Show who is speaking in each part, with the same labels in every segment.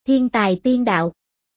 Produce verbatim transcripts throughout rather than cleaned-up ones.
Speaker 1: Thiên tài tiên đạo.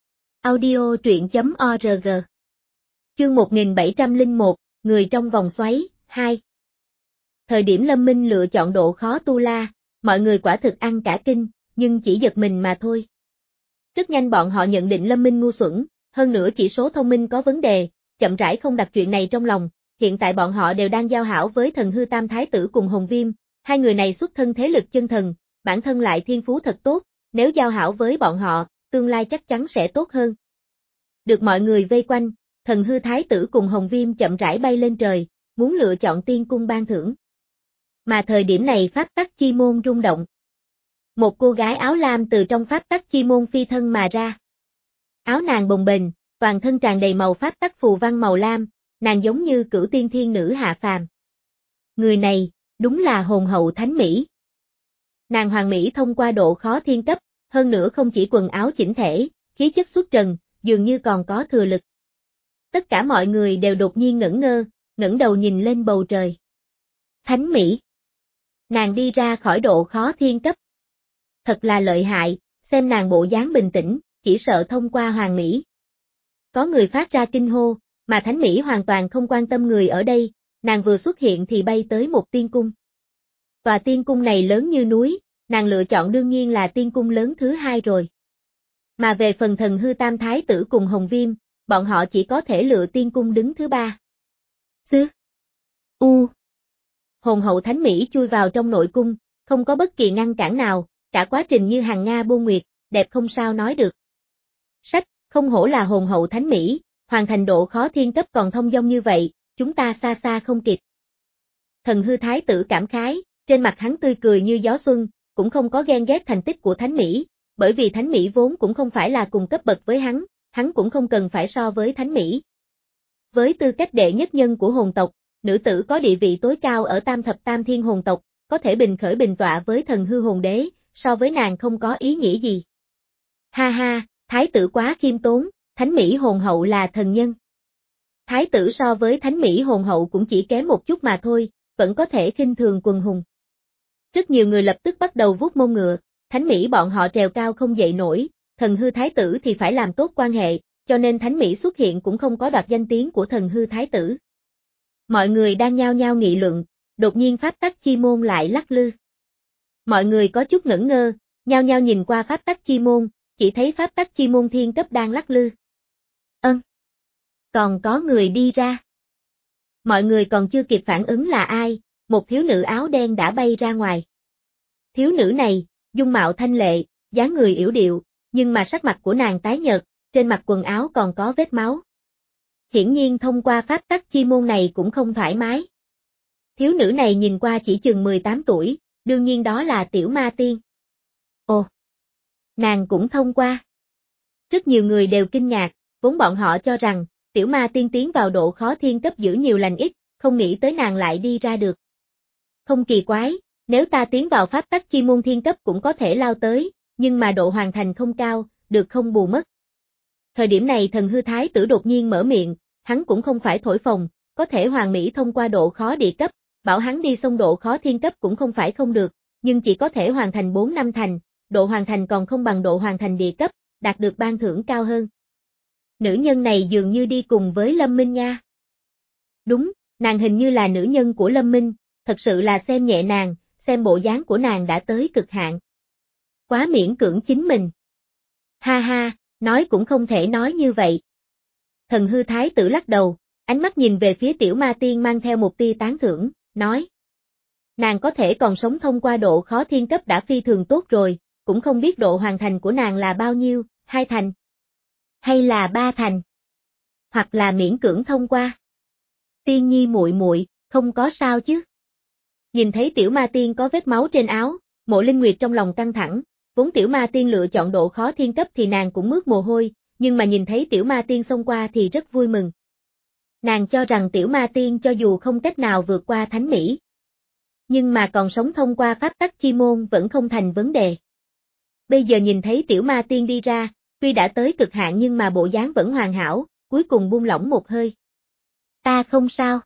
Speaker 1: Audio truyện chấm org. Chương một nghìn bảy trăm lẻ một, Người trong vòng xoáy, hai. Thời điểm Lâm Minh lựa chọn độ khó tu la, mọi người quả thực ăn cả kinh, nhưng chỉ giật mình mà thôi. Rất nhanh bọn họ nhận định Lâm Minh ngu xuẩn, hơn nữa chỉ số thông minh có vấn đề, chậm rãi không đặt chuyện này trong lòng. Hiện tại bọn họ đều đang giao hảo với Thần Hư Tam Thái Tử cùng Hồng Viêm, hai người này xuất thân thế lực chân thần, bản thân lại thiên phú thật tốt, nếu giao hảo với bọn họ, tương lai chắc chắn sẽ tốt hơn. Được mọi người vây quanh, Thần Hư Thái Tử cùng Hồng Viêm chậm rãi bay lên trời, muốn lựa chọn tiên cung ban thưởng. Mà thời điểm này pháp tắc chi môn rung động. Một cô gái áo lam từ trong pháp tắc chi môn phi thân mà ra. Áo nàng bồng bềnh, toàn thân tràn đầy màu pháp tắc phù văn màu lam, nàng giống như cửu tiên thiên nữ hạ phàm. Người này, đúng là hồn hậu thánh mỹ. Nàng hoàng mỹ thông qua độ khó thiên cấp, hơn nữa không chỉ quần áo chỉnh thể, khí chất xuất trần, dường như còn có thừa lực. Tất cả mọi người đều đột nhiên ngẩn ngơ, ngẩng đầu nhìn lên bầu trời. Thánh mỹ. Nàng đi ra khỏi độ khó thiên cấp. Thật là lợi hại, xem nàng bộ dáng bình tĩnh, chỉ sợ thông qua hoàng mỹ. Có người phát ra kinh hô, mà thánh mỹ hoàn toàn không quan tâm người ở đây, nàng vừa xuất hiện thì bay tới một tiên cung. Tòa tiên cung này lớn như núi, nàng lựa chọn đương nhiên là tiên cung lớn thứ hai rồi. Mà về phần Thần Hư Tam Thái Tử cùng Hồng Viêm, bọn họ chỉ có thể lựa tiên cung đứng thứ ba. Xứ. U. Hồn hậu thánh mỹ chui vào trong nội cung, không có bất kỳ ngăn cản nào, cả quá trình như hàng nga bôn nguyệt, đẹp không sao nói được. Sách, không hổ là hồn hậu thánh mỹ, hoàn thành độ khó thiên cấp còn thông dong như vậy, chúng ta xa xa không kịp. Thần Hư Thái Tử cảm khái, trên mặt hắn tươi cười như gió xuân, cũng không có ghen ghét thành tích của thánh mỹ, bởi vì thánh mỹ vốn cũng không phải là cùng cấp bậc với hắn, hắn cũng không cần phải so với thánh mỹ. Với tư cách đệ nhất nhân của hồn tộc, nữ tử có địa vị tối cao ở tam thập tam thiên hồn tộc, có thể bình khởi bình tọa với thần hư hồn đế, so với nàng không có ý nghĩa gì. Ha ha, thái tử quá khiêm tốn, thánh mỹ hồn hậu là thần nhân. Thái tử so với thánh mỹ hồn hậu cũng chỉ kém một chút mà thôi, vẫn có thể khinh thường quần hùng. Rất nhiều người lập tức bắt đầu vuốt mông ngựa, thánh mỹ bọn họ trèo cao không dậy nổi, thần hư thái tử thì phải làm tốt quan hệ, cho nên thánh mỹ xuất hiện cũng không có đoạt danh tiếng của thần hư thái tử. Mọi người đang nhao nhao nghị luận, đột nhiên pháp tắc chi môn lại lắc lư. Mọi người có chút ngẩn ngơ, nhao nhao nhìn qua pháp tắc chi môn, chỉ thấy pháp tắc chi môn thiên cấp đang lắc lư. Ân. Còn có người đi ra. Mọi người còn chưa kịp phản ứng là ai, một thiếu nữ áo đen đã bay ra ngoài. Thiếu nữ này, dung mạo thanh lệ, dáng người yểu điệu, nhưng mà sắc mặt của nàng tái nhợt, trên mặt quần áo còn có vết máu. Hiển nhiên thông qua pháp tắc chi môn này cũng không thoải mái. Thiếu nữ này nhìn qua chỉ chừng mười tám tuổi, đương nhiên đó là Tiểu Ma Tiên. Ồ, nàng cũng thông qua. Rất nhiều người đều kinh ngạc, vốn bọn họ cho rằng, Tiểu Ma Tiên tiến vào độ khó thiên cấp giữ nhiều lành ít, không nghĩ tới nàng lại đi ra được. Không kỳ quái, nếu ta tiến vào pháp tắc chi môn thiên cấp cũng có thể lao tới, nhưng mà độ hoàn thành không cao, được không bù mất. Thời điểm này Thần Hư Thái Tử đột nhiên mở miệng, hắn cũng không phải thổi phồng, có thể hoàn mỹ thông qua độ khó địa cấp, bảo hắn đi xông độ khó thiên cấp cũng không phải không được, nhưng chỉ có thể hoàn thành bốn năm thành, độ hoàn thành còn không bằng độ hoàn thành địa cấp, đạt được ban thưởng cao hơn. Nữ nhân này dường như đi cùng với Lâm Minh nha. Đúng, nàng hình như là nữ nhân của Lâm Minh, thật sự là xem nhẹ nàng, xem bộ dáng của nàng đã tới cực hạn. Quá miễn cưỡng chính mình. Ha ha, nói cũng không thể nói như vậy. Thần Hư Thái Tử lắc đầu, ánh mắt nhìn về phía Tiểu Ma Tiên mang theo một tia tán thưởng, nói. Nàng có thể còn sống thông qua độ khó thiên cấp đã phi thường tốt rồi, cũng không biết độ hoàn thành của nàng là bao nhiêu, hai thành. Hay là ba thành. Hoặc là miễn cưỡng thông qua. Tiên nhi muội muội, không có sao chứ. Nhìn thấy Tiểu Ma Tiên có vết máu trên áo, Mộ Linh Nguyệt trong lòng căng thẳng, vốn Tiểu Ma Tiên lựa chọn độ khó thiên cấp thì nàng cũng mướt mồ hôi, nhưng mà nhìn thấy Tiểu Ma Tiên xông qua thì rất vui mừng. Nàng cho rằng Tiểu Ma Tiên cho dù không cách nào vượt qua thánh mỹ, nhưng mà còn sống thông qua pháp tắc chi môn vẫn không thành vấn đề. Bây giờ nhìn thấy Tiểu Ma Tiên đi ra, tuy đã tới cực hạn nhưng mà bộ dáng vẫn hoàn hảo, cuối cùng buông lỏng một hơi. Ta không sao.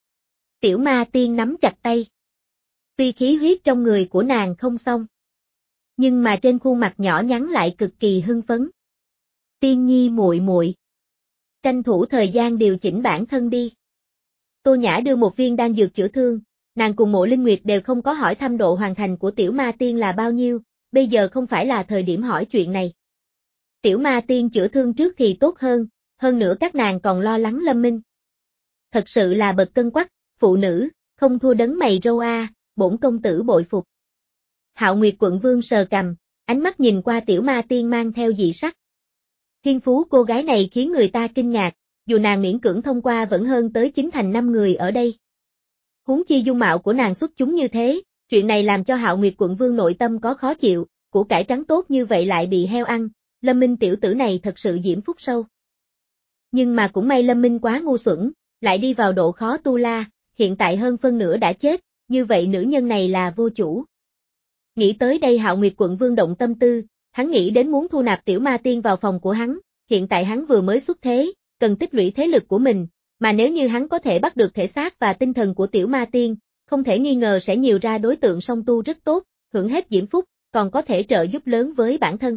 Speaker 1: Tiểu Ma Tiên nắm chặt tay. Tuy khí huyết trong người của nàng không xong, Nhưng mà trên khuôn mặt nhỏ nhắn lại cực kỳ hưng phấn. Tiên nhi muội muội, tranh thủ thời gian điều chỉnh bản thân đi. Tô Nhã đưa một viên đan dược chữa thương, nàng cùng Mộ Linh Nguyệt đều không có hỏi thăm độ hoàn thành của tiểu ma tiên là bao nhiêu, bây giờ không phải là thời điểm hỏi chuyện này. Tiểu ma tiên chữa thương trước thì tốt hơn, hơn nữa các nàng còn lo lắng Lâm Minh. Thật sự là bậc cân quắc, phụ nữ, không thua đấng mày râu a, bổn công tử bội phục. Hạo Nguyệt quận vương sờ cằm, ánh mắt nhìn qua tiểu ma tiên mang theo dị sắc. Thiên phú cô gái này khiến người ta kinh ngạc, dù nàng miễn cưỡng thông qua vẫn hơn tới chín thành năm người ở đây. Huống chi dung mạo của nàng xuất chúng như thế, chuyện này làm cho Hạo Nguyệt quận vương nội tâm có khó chịu, củ cải trắng tốt như vậy lại bị heo ăn, Lâm Minh tiểu tử này thật sự diễm phúc sâu. Nhưng mà cũng may Lâm Minh quá ngu xuẩn, lại đi vào độ khó tu la, hiện tại hơn phân nửa đã chết, như vậy nữ nhân này là vô chủ. Nghĩ tới đây Hạo Nguyệt quận vương động tâm tư, hắn nghĩ đến muốn thu nạp tiểu ma tiên vào phòng của hắn, hiện tại hắn vừa mới xuất thế, cần tích lũy thế lực của mình, mà nếu như hắn có thể bắt được thể xác và tinh thần của tiểu ma tiên, không thể nghi ngờ sẽ nhiều ra đối tượng song tu rất tốt, hưởng hết diễm phúc, còn có thể trợ giúp lớn với bản thân.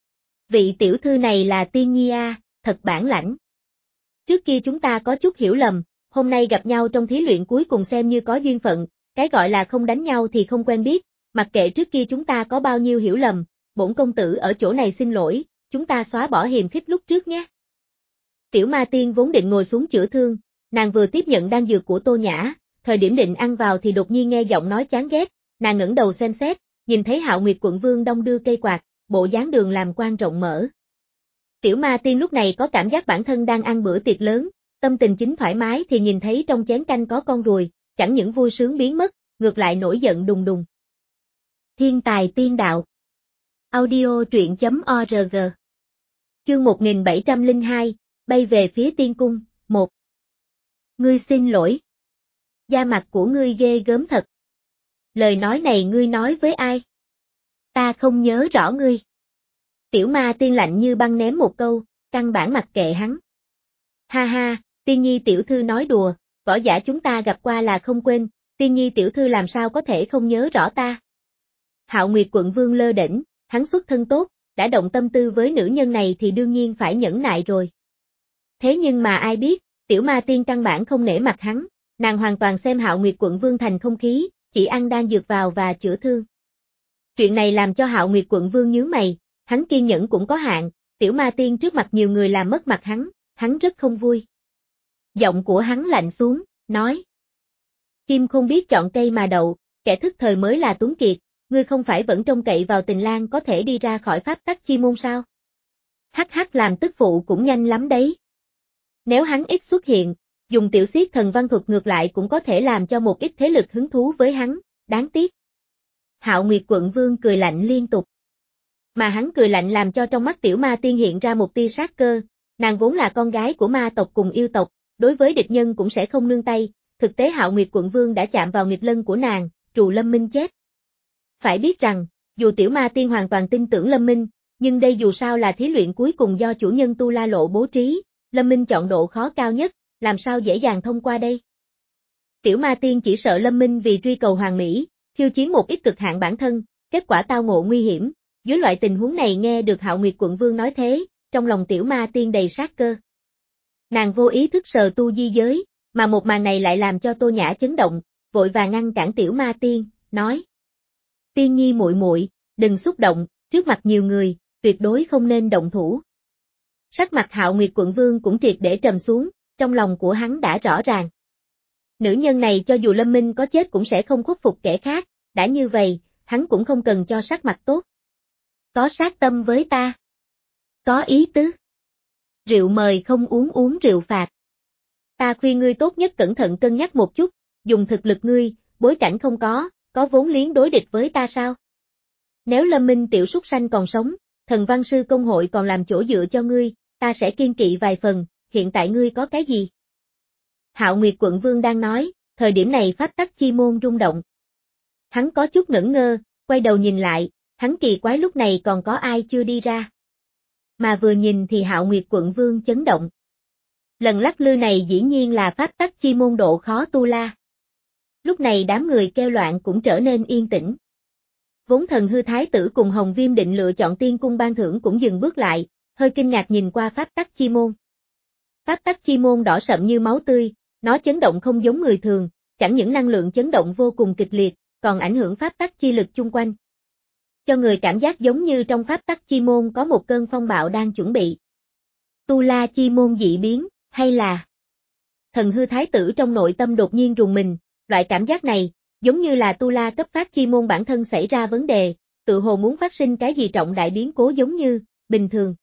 Speaker 1: Vị tiểu thư này là Tiên Nhi a, thật bản lãnh. Trước kia chúng ta có chút hiểu lầm, hôm nay gặp nhau trong thí luyện cuối cùng xem như có duyên phận, cái gọi là không đánh nhau thì không quen biết, mặc kệ trước kia chúng ta có bao nhiêu hiểu lầm, bổn công tử ở chỗ này xin lỗi, chúng ta xóa bỏ hiềm khích lúc trước nhé. Tiểu ma tiên vốn định ngồi xuống chữa thương, nàng vừa tiếp nhận đan dược của Tô Nhã, thời điểm định ăn vào thì đột nhiên nghe giọng nói chán ghét, nàng ngẩng đầu xem xét, nhìn thấy Hạo Nguyệt quận vương đong đưa cây quạt, bộ dáng đường làm quan rộng mở. Tiểu ma tiên lúc này có cảm giác bản thân đang ăn bữa tiệc lớn, tâm tình chính thoải mái thì nhìn thấy trong chén canh có con ruồi, chẳng những vui sướng biến mất, ngược lại nổi giận đùng đùng. Thiên tài tiên đạo. Audio truyện chấm org. Chương một nghìn bảy trăm lẻ hai, bay về phía tiên cung, một. Ngươi xin lỗi. Da mặt của ngươi ghê gớm thật. Lời nói này ngươi nói với ai? Ta không nhớ rõ ngươi. Tiểu ma tiên lạnh như băng ném một câu, căn bản mặc kệ hắn. Ha ha, tiên nhi tiểu thư nói đùa, võ giả chúng ta gặp qua là không quên, tiên nhi tiểu thư làm sao có thể không nhớ rõ ta. Hạo Nguyệt quận vương lơ đễnh, hắn xuất thân tốt, đã động tâm tư với nữ nhân này thì đương nhiên phải nhẫn nại rồi. Thế nhưng mà ai biết, tiểu ma tiên căn bản không nể mặt hắn, nàng hoàn toàn xem Hạo Nguyệt quận vương thành không khí, chỉ ăn đan dược vào và chữa thương. Chuyện này làm cho Hạo Nguyệt quận vương nhướng mày, hắn kiên nhẫn cũng có hạn, tiểu ma tiên trước mặt nhiều người làm mất mặt hắn, hắn rất không vui. Giọng của hắn lạnh xuống, nói. Chim không biết chọn cây mà đậu, kẻ thức thời mới là tuấn kiệt, ngươi không phải vẫn trông cậy vào Tình Lang có thể đi ra khỏi pháp tắc chi môn sao? Hắc hắc làm tức phụ cũng nhanh lắm đấy. Nếu hắn ít xuất hiện, dùng tiểu xiết thần văn thuật ngược lại cũng có thể làm cho một ít thế lực hứng thú với hắn, đáng tiếc. Hạo Nguyệt quận vương cười lạnh liên tục. Mà hắn cười lạnh làm cho trong mắt tiểu ma tiên hiện ra một tia sát cơ, nàng vốn là con gái của ma tộc cùng yêu tộc, đối với địch nhân cũng sẽ không nương tay, thực tế Hạo Nguyệt quận vương đã chạm vào nghịch lân của nàng, trù Lâm Minh chết. Phải biết rằng, dù tiểu ma tiên hoàn toàn tin tưởng Lâm Minh, nhưng đây dù sao là thí luyện cuối cùng do chủ nhân Tu La Lộ bố trí, Lâm Minh chọn độ khó cao nhất, làm sao dễ dàng thông qua đây. Tiểu ma tiên chỉ sợ Lâm Minh vì truy cầu hoàn mỹ, khiêu chiến một ít cực hạn bản thân, kết quả tao ngộ nguy hiểm, dưới loại tình huống này nghe được Hạo Nguyệt quận vương nói thế, trong lòng tiểu ma tiên đầy sát cơ. Nàng vô ý thức sờ tu di giới, mà một màn này lại làm cho Tô Nhã chấn động, vội vàng ngăn cản tiểu ma tiên, nói. Tiên nhi muội muội, đừng xúc động, trước mặt nhiều người, tuyệt đối không nên động thủ. Sắc mặt Hạo Nguyệt quận vương cũng triệt để trầm xuống, trong lòng của hắn đã rõ ràng. Nữ nhân này cho dù Lâm Minh có chết cũng sẽ không khuất phục kẻ khác, đã như vậy, hắn cũng không cần cho sắc mặt tốt. Có sát tâm với ta. Có ý tứ. Rượu mời không uống uống rượu phạt. Ta khuyên ngươi tốt nhất cẩn thận cân nhắc một chút, dùng thực lực ngươi, bối cảnh không có, có vốn liếng đối địch với ta sao? Nếu Lâm Minh tiểu súc sanh còn sống, thần văn sư công hội còn làm chỗ dựa cho ngươi, ta sẽ kiên kỵ vài phần, hiện tại ngươi có cái gì? Hạo Nguyệt quận vương đang nói, thời điểm này pháp tắc chi môn rung động. Hắn có chút ngẩn ngơ, quay đầu nhìn lại, hắn kỳ quái lúc này còn có ai chưa đi ra. Mà vừa nhìn thì Hạo Nguyệt quận vương chấn động. Lần lắc lư này dĩ nhiên là pháp tắc chi môn độ khó tu la. Lúc này đám người kêu loạn cũng trở nên yên tĩnh. Vốn Thần Hư Thái tử cùng Hồng Viêm định lựa chọn tiên cung ban thưởng cũng dừng bước lại, hơi kinh ngạc nhìn qua pháp tắc chi môn. Pháp tắc chi môn đỏ sậm như máu tươi, nó chấn động không giống người thường, chẳng những năng lượng chấn động vô cùng kịch liệt, còn ảnh hưởng pháp tắc chi lực chung quanh. Cho người cảm giác giống như trong pháp tắc chi môn có một cơn phong bạo đang chuẩn bị. Tu La chi môn dị biến, hay là... Thần Hư Thái tử trong nội tâm đột nhiên rùng mình, loại cảm giác này, giống như là Tu La cấp phát chi môn bản thân xảy ra vấn đề, tự hồ muốn phát sinh cái gì trọng đại biến cố giống như, bình thường.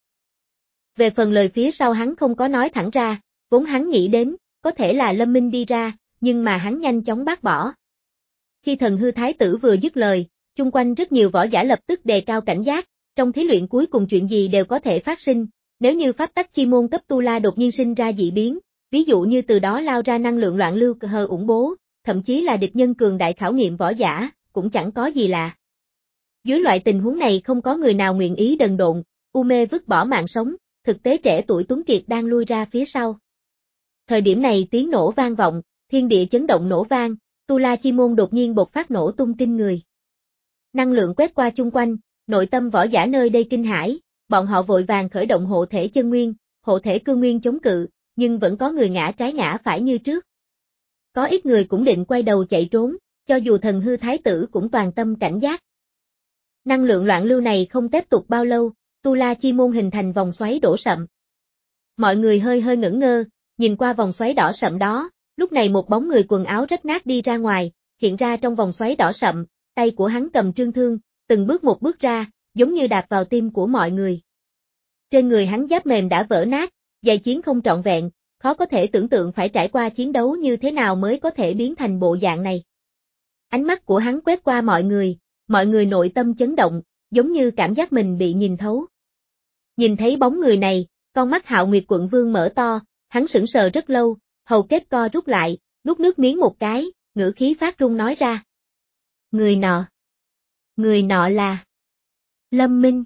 Speaker 1: Về phần lời phía sau hắn không có nói thẳng ra, vốn hắn nghĩ đến, có thể là Lâm Minh đi ra, nhưng mà hắn nhanh chóng bác bỏ. Khi Thần Hư Thái tử vừa dứt lời, chung quanh rất nhiều võ giả lập tức đề cao cảnh giác, trong thí luyện cuối cùng chuyện gì đều có thể phát sinh, nếu như pháp tắc chi môn cấp Tu La đột nhiên sinh ra dị biến, ví dụ như từ đó lao ra năng lượng loạn lưu hờ ủng bố, thậm chí là địch nhân cường đại khảo nghiệm võ giả, cũng chẳng có gì lạ. Dưới loại tình huống này không có người nào nguyện ý đần độn, u mê vứt bỏ mạng sống, thực tế trẻ tuổi tuấn kiệt đang lui ra phía sau. Thời điểm này tiếng nổ vang vọng, thiên địa chấn động nổ vang, Tu La chi môn đột nhiên bộc phát nổ tung kinh người. Năng lượng quét qua chung quanh, nội tâm võ giả nơi đây kinh hãi, bọn họ vội vàng khởi động hộ thể chân nguyên, hộ thể cương nguyên chống cự, nhưng vẫn có người ngã trái ngã phải như trước. Có ít người cũng định quay đầu chạy trốn, cho dù Thần Hư Thái tử cũng toàn tâm cảnh giác. Năng lượng loạn lưu này không tiếp tục bao lâu, Tu La chi môn hình thành vòng xoáy đỏ sậm. Mọi người hơi hơi ngẩn ngơ, nhìn qua vòng xoáy đỏ sậm đó, lúc này một bóng người quần áo rách nát đi ra ngoài, hiện ra trong vòng xoáy đỏ sậm, tay của hắn cầm trương thương, từng bước một bước ra, giống như đạp vào tim của mọi người. Trên người hắn giáp mềm đã vỡ nát, giày chiến không trọn vẹn, khó có thể tưởng tượng phải trải qua chiến đấu như thế nào mới có thể biến thành bộ dạng này. Ánh mắt của hắn quét qua mọi người, mọi người nội tâm chấn động, giống như cảm giác mình bị nhìn thấu. Nhìn thấy bóng người này, con mắt Hạo Nguyệt Quận Vương mở to, hắn sững sờ rất lâu, hầu kết co rút lại, nuốt nước miếng một cái, ngữ khí phát run nói ra. Người nọ. Người nọ là Lâm Minh.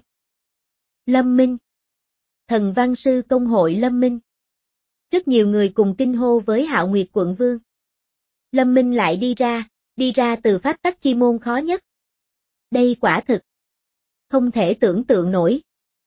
Speaker 1: Lâm Minh. Thần văn sư công hội Lâm Minh. Rất nhiều người cùng kinh hô với Hạo Nguyệt Quận Vương. Lâm Minh lại đi ra, đi ra từ pháp tắc chi môn khó nhất. Đây quả thực không thể tưởng tượng nổi.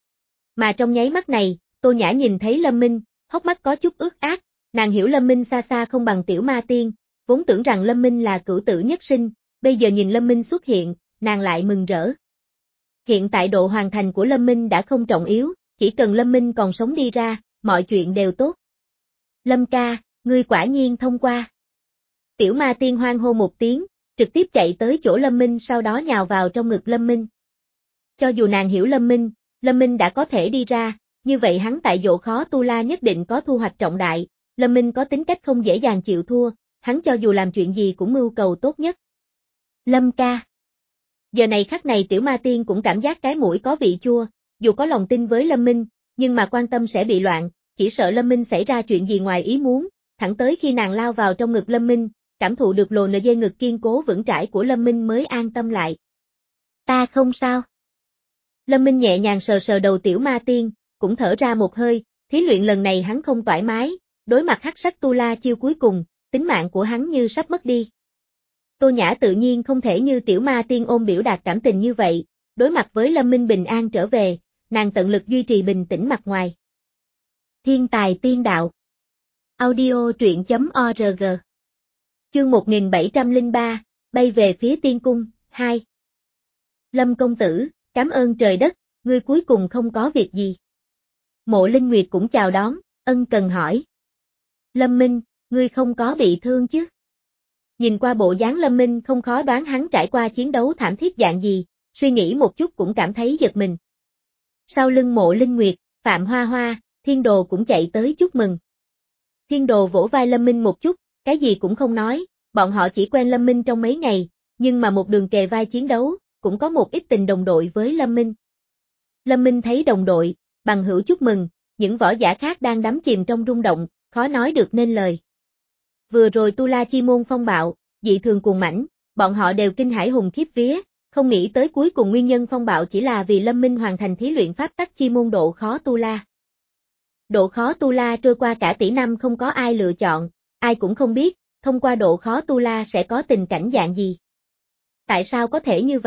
Speaker 1: Mà trong nháy mắt này, Tô Nhã nhìn thấy Lâm Minh, hốc mắt có chút ướt át, nàng hiểu Lâm Minh xa xa không bằng Tiểu Ma Tiên, vốn tưởng rằng Lâm Minh là cửu tử nhất sinh, bây giờ nhìn Lâm Minh xuất hiện, nàng lại mừng rỡ. Hiện tại độ hoàn thành của Lâm Minh đã không trọng yếu, chỉ cần Lâm Minh còn sống đi ra, mọi chuyện đều tốt. Lâm ca, ngươi quả nhiên thông qua. Tiểu Ma Tiên hoan hô một tiếng, trực tiếp chạy tới chỗ Lâm Minh sau đó nhào vào trong ngực Lâm Minh. Cho dù nàng hiểu Lâm Minh, Lâm Minh đã có thể đi ra, như vậy hắn tại dỗ khó Tu La nhất định có thu hoạch trọng đại, Lâm Minh có tính cách không dễ dàng chịu thua, hắn cho dù làm chuyện gì cũng mưu cầu tốt nhất. Lâm ca. Giờ này khắc này Tiểu Ma Tiên cũng cảm giác cái mũi có vị chua, dù có lòng tin với Lâm Minh, nhưng mà quan tâm sẽ bị loạn, chỉ sợ Lâm Minh xảy ra chuyện gì ngoài ý muốn, thẳng tới khi nàng lao vào trong ngực Lâm Minh, cảm thụ được lồ nờ dây ngực kiên cố vững trãi của Lâm Minh mới an tâm lại. Ta không sao. Lâm Minh nhẹ nhàng sờ sờ đầu Tiểu Ma Tiên, cũng thở ra một hơi, thí luyện lần này hắn không thoải mái, đối mặt hắc sắc Tu La chiêu cuối cùng, tính mạng của hắn như sắp mất đi. Tô Nhã tự nhiên không thể như Tiểu Ma Tiên ôm biểu đạt cảm tình như vậy, đối mặt với Lâm Minh bình an trở về, nàng tận lực duy trì bình tĩnh mặt ngoài. Thiên tài tiên đạo. Audio truyện chấm org. Chương một nghìn bảy trăm lẻ ba, bay về phía tiên cung, hai. Lâm công tử, cảm ơn trời đất, ngươi cuối cùng không có việc gì. Mộ Linh Nguyệt cũng chào đón, ân cần hỏi. Lâm Minh, ngươi không có bị thương chứ? Nhìn qua bộ dáng Lâm Minh không khó đoán hắn trải qua chiến đấu thảm thiết dạng gì, suy nghĩ một chút cũng cảm thấy giật mình. Sau lưng Mộ Linh Nguyệt, Phạm Hoa Hoa, Thiên Đồ cũng chạy tới chúc mừng. Thiên Đồ vỗ vai Lâm Minh một chút, cái gì cũng không nói, bọn họ chỉ quen Lâm Minh trong mấy ngày, nhưng mà một đường kề vai chiến đấu, cũng có một ít tình đồng đội với Lâm Minh. Lâm Minh thấy đồng đội, bằng hữu chúc mừng, những võ giả khác đang đắm chìm trong rung động, khó nói được nên lời. Vừa rồi Tu La chi môn phong bạo, dị thường cuồng mãnh, bọn họ đều kinh hãi hùng khiếp vía, không nghĩ tới cuối cùng nguyên nhân phong bạo chỉ là vì Lâm Minh hoàn thành thí luyện pháp tắc chi môn độ khó Tu La. Độ khó Tu La trôi qua cả tỷ năm không có ai lựa chọn, ai cũng không biết, thông qua độ khó Tu La sẽ có tình cảnh dạng gì. Tại sao có thể như vậy,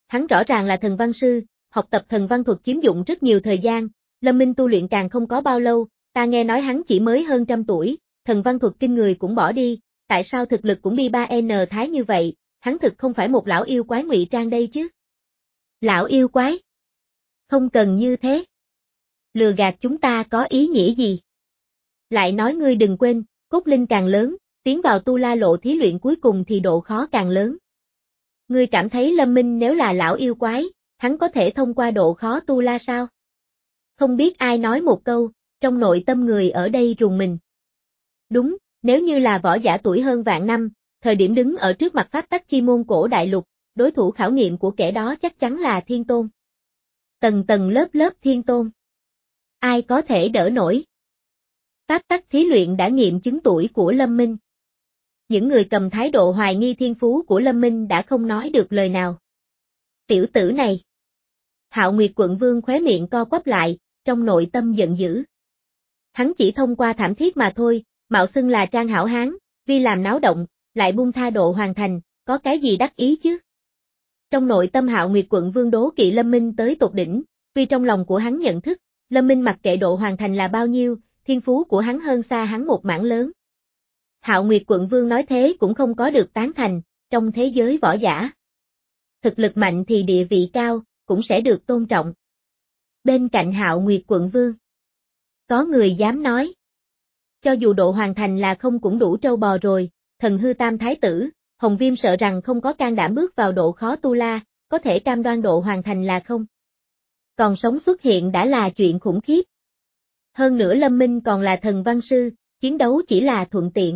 Speaker 1: hắn rõ ràng là thần văn sư, học tập thần văn thuật chiếm dụng rất nhiều thời gian, Lâm Minh tu luyện càng không có bao lâu, ta nghe nói hắn chỉ mới hơn trăm tuổi, thần văn thuật kinh người cũng bỏ đi, tại sao thực lực cũng bi ba N thái như vậy, hắn thực không phải một lão yêu quái ngụy trang đây chứ. Lão yêu quái? Không cần như thế. Lừa gạt chúng ta có ý nghĩa gì? Lại nói ngươi đừng quên, cốt linh càng lớn, tiến vào tu la lộ thí luyện cuối cùng thì độ khó càng lớn. Ngươi cảm thấy Lâm Minh nếu là lão yêu quái, hắn có thể thông qua độ khó tu la sao? Không biết ai nói một câu, trong nội tâm người ở đây rùng mình. Đúng, nếu như là võ giả tuổi hơn vạn năm, thời điểm đứng ở trước mặt pháp tắc chi môn cổ đại lục, đối thủ khảo nghiệm của kẻ đó chắc chắn là thiên tôn. Tầng tầng lớp lớp thiên tôn. Ai có thể đỡ nổi? Pháp tắc thí luyện đã nghiệm chứng tuổi của Lâm Minh. Những người cầm thái độ hoài nghi thiên phú của Lâm Minh đã không nói được lời nào. Tiểu tử này. Hạo Nguyệt quận vương khóe miệng co quắp lại, trong nội tâm giận dữ. Hắn chỉ thông qua thảm thiết mà thôi, mạo xưng là trang hảo hán, vì làm náo động, lại buông tha độ hoàn thành, có cái gì đắc ý chứ? Trong nội tâm Hạo Nguyệt quận vương đố kỵ Lâm Minh tới tột đỉnh, vì trong lòng của hắn nhận thức, Lâm Minh mặc kệ độ hoàn thành là bao nhiêu, thiên phú của hắn hơn xa hắn một mảng lớn. Hạo Nguyệt quận vương nói thế cũng không có được tán thành, trong thế giới võ giả. Thực lực mạnh thì địa vị cao, cũng sẽ được tôn trọng. Bên cạnh Hạo Nguyệt quận vương, có người dám nói. Cho dù độ hoàn thành là không cũng đủ trâu bò rồi, thần hư tam thái tử, Hồng Viêm sợ rằng không có can đảm bước vào độ khó tu la, có thể cam đoan độ hoàn thành là không. Còn sống xuất hiện đã là chuyện khủng khiếp. Hơn nữa Lâm Minh còn là thần văn sư, chiến đấu chỉ là thuận tiện.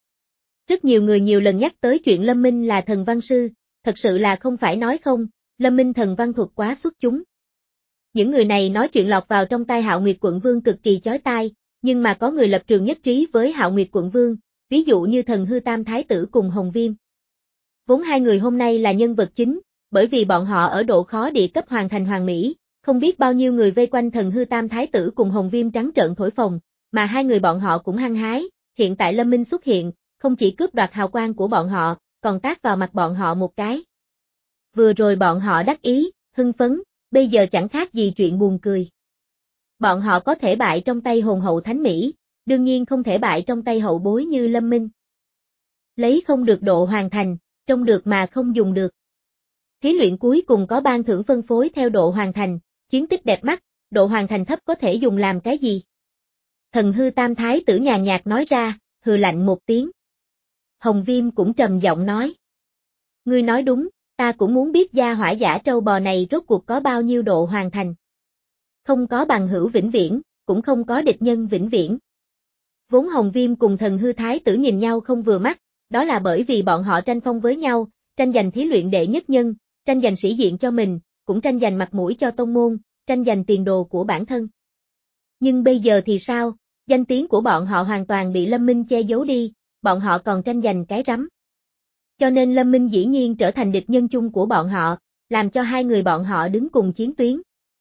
Speaker 1: Rất nhiều người nhiều lần nhắc tới chuyện Lâm Minh là thần văn sư, thật sự là không phải nói không, Lâm Minh thần văn thuật quá xuất chúng. Những người này nói chuyện lọt vào trong tai Hạo Nguyệt quận vương cực kỳ chói tai, nhưng mà có người lập trường nhất trí với Hạo Nguyệt quận vương, ví dụ như thần hư tam thái tử cùng Hồng Viêm. Vốn hai người hôm nay là nhân vật chính, bởi vì bọn họ ở độ khó địa cấp hoàn thành hoàn mỹ, không biết bao nhiêu người vây quanh thần hư tam thái tử cùng Hồng Viêm trắng trợn thổi phồng, mà hai người bọn họ cũng hăng hái, hiện tại Lâm Minh xuất hiện, không chỉ cướp đoạt hào quang của bọn họ, còn tát vào mặt bọn họ một cái. Vừa rồi bọn họ đắc ý, hưng phấn, bây giờ chẳng khác gì chuyện buồn cười. Bọn họ có thể bại trong tay hồn hậu thánh mỹ, đương nhiên không thể bại trong tay hậu bối như Lâm Minh. Lấy không được độ hoàn thành, trông được mà không dùng được. Thí luyện cuối cùng có ban thưởng phân phối theo độ hoàn thành, chiến tích đẹp mắt, độ hoàn thành thấp có thể dùng làm cái gì? Thần hư tam thái tử nhàn nhạt nói ra, hừ lạnh một tiếng. Hồng Viêm cũng trầm giọng nói. Ngươi nói đúng, ta cũng muốn biết gia hỏa giả trâu bò này rốt cuộc có bao nhiêu độ hoàn thành. Không có bằng hữu vĩnh viễn, cũng không có địch nhân vĩnh viễn. Vốn Hồng Viêm cùng thần hư thái tử nhìn nhau không vừa mắt, đó là bởi vì bọn họ tranh phong với nhau, tranh giành thí luyện đệ nhất nhân, tranh giành sĩ diện cho mình, cũng tranh giành mặt mũi cho tông môn, tranh giành tiền đồ của bản thân. Nhưng bây giờ thì sao, danh tiếng của bọn họ hoàn toàn bị Lâm Minh che giấu đi, bọn họ còn tranh giành cái rắm. Cho nên Lâm Minh dĩ nhiên trở thành địch nhân chung của bọn họ, làm cho hai người bọn họ đứng cùng chiến tuyến.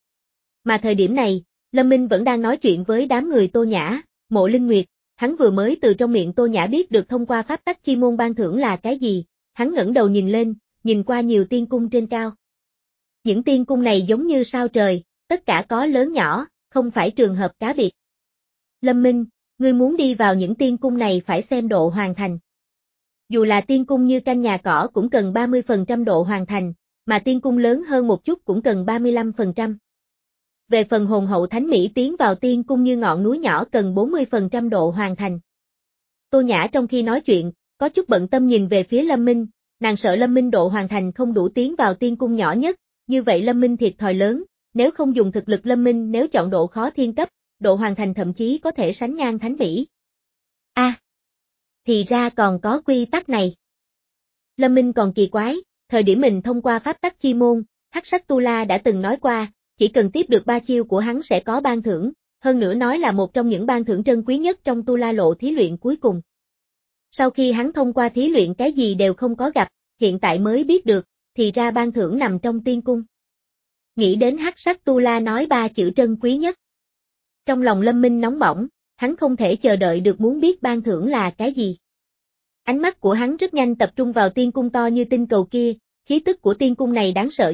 Speaker 1: Mà thời điểm này, Lâm Minh vẫn đang nói chuyện với đám người Tô Nhã, Mộ Linh Nguyệt, hắn vừa mới từ trong miệng Tô Nhã biết được thông qua pháp tắc chi môn ban thưởng là cái gì, hắn ngẩng đầu nhìn lên, nhìn qua nhiều tiên cung trên cao. Những tiên cung này giống như sao trời, tất cả có lớn nhỏ, không phải trường hợp cá biệt. Lâm Minh, ngươi muốn đi vào những tiên cung này phải xem độ hoàn thành. Dù là tiên cung như căn nhà cỏ cũng cần ba mươi phần trăm độ hoàn thành, mà tiên cung lớn hơn một chút cũng cần ba mươi lăm phần trăm. Về phần hồn hậu thánh mỹ tiến vào tiên cung như ngọn núi nhỏ cần bốn mươi phần trăm độ hoàn thành. Tô Nhã trong khi nói chuyện, có chút bận tâm nhìn về phía Lâm Minh, nàng sợ Lâm Minh độ hoàn thành không đủ tiến vào tiên cung nhỏ nhất, như vậy Lâm Minh thiệt thòi lớn, nếu không dùng thực lực Lâm Minh nếu chọn độ khó thiên cấp, độ hoàn thành thậm chí có thể sánh ngang thánh mỹ. A, à, thì ra còn có quy tắc này. Lâm Minh còn kỳ quái, thời điểm mình thông qua pháp tắc chi môn, Hắc Sắc Tu La đã từng nói qua, chỉ cần tiếp được ba chiêu của hắn sẽ có ban thưởng, hơn nữa nói là một trong những ban thưởng trân quý nhất trong Tu La lộ thí luyện cuối cùng. Sau khi hắn thông qua thí luyện cái gì đều không có gặp, hiện tại mới biết được, thì ra ban thưởng nằm trong tiên cung. Nghĩ đến Hắc Sắc Tu La nói ba chữ trân quý nhất. Trong lòng Lâm Minh nóng bỏng, hắn không thể chờ đợi được muốn biết ban thưởng là cái gì. Ánh mắt của hắn rất nhanh tập trung vào tiên cung to như tinh cầu kia, khí tức của tiên cung này đáng sợ nhất,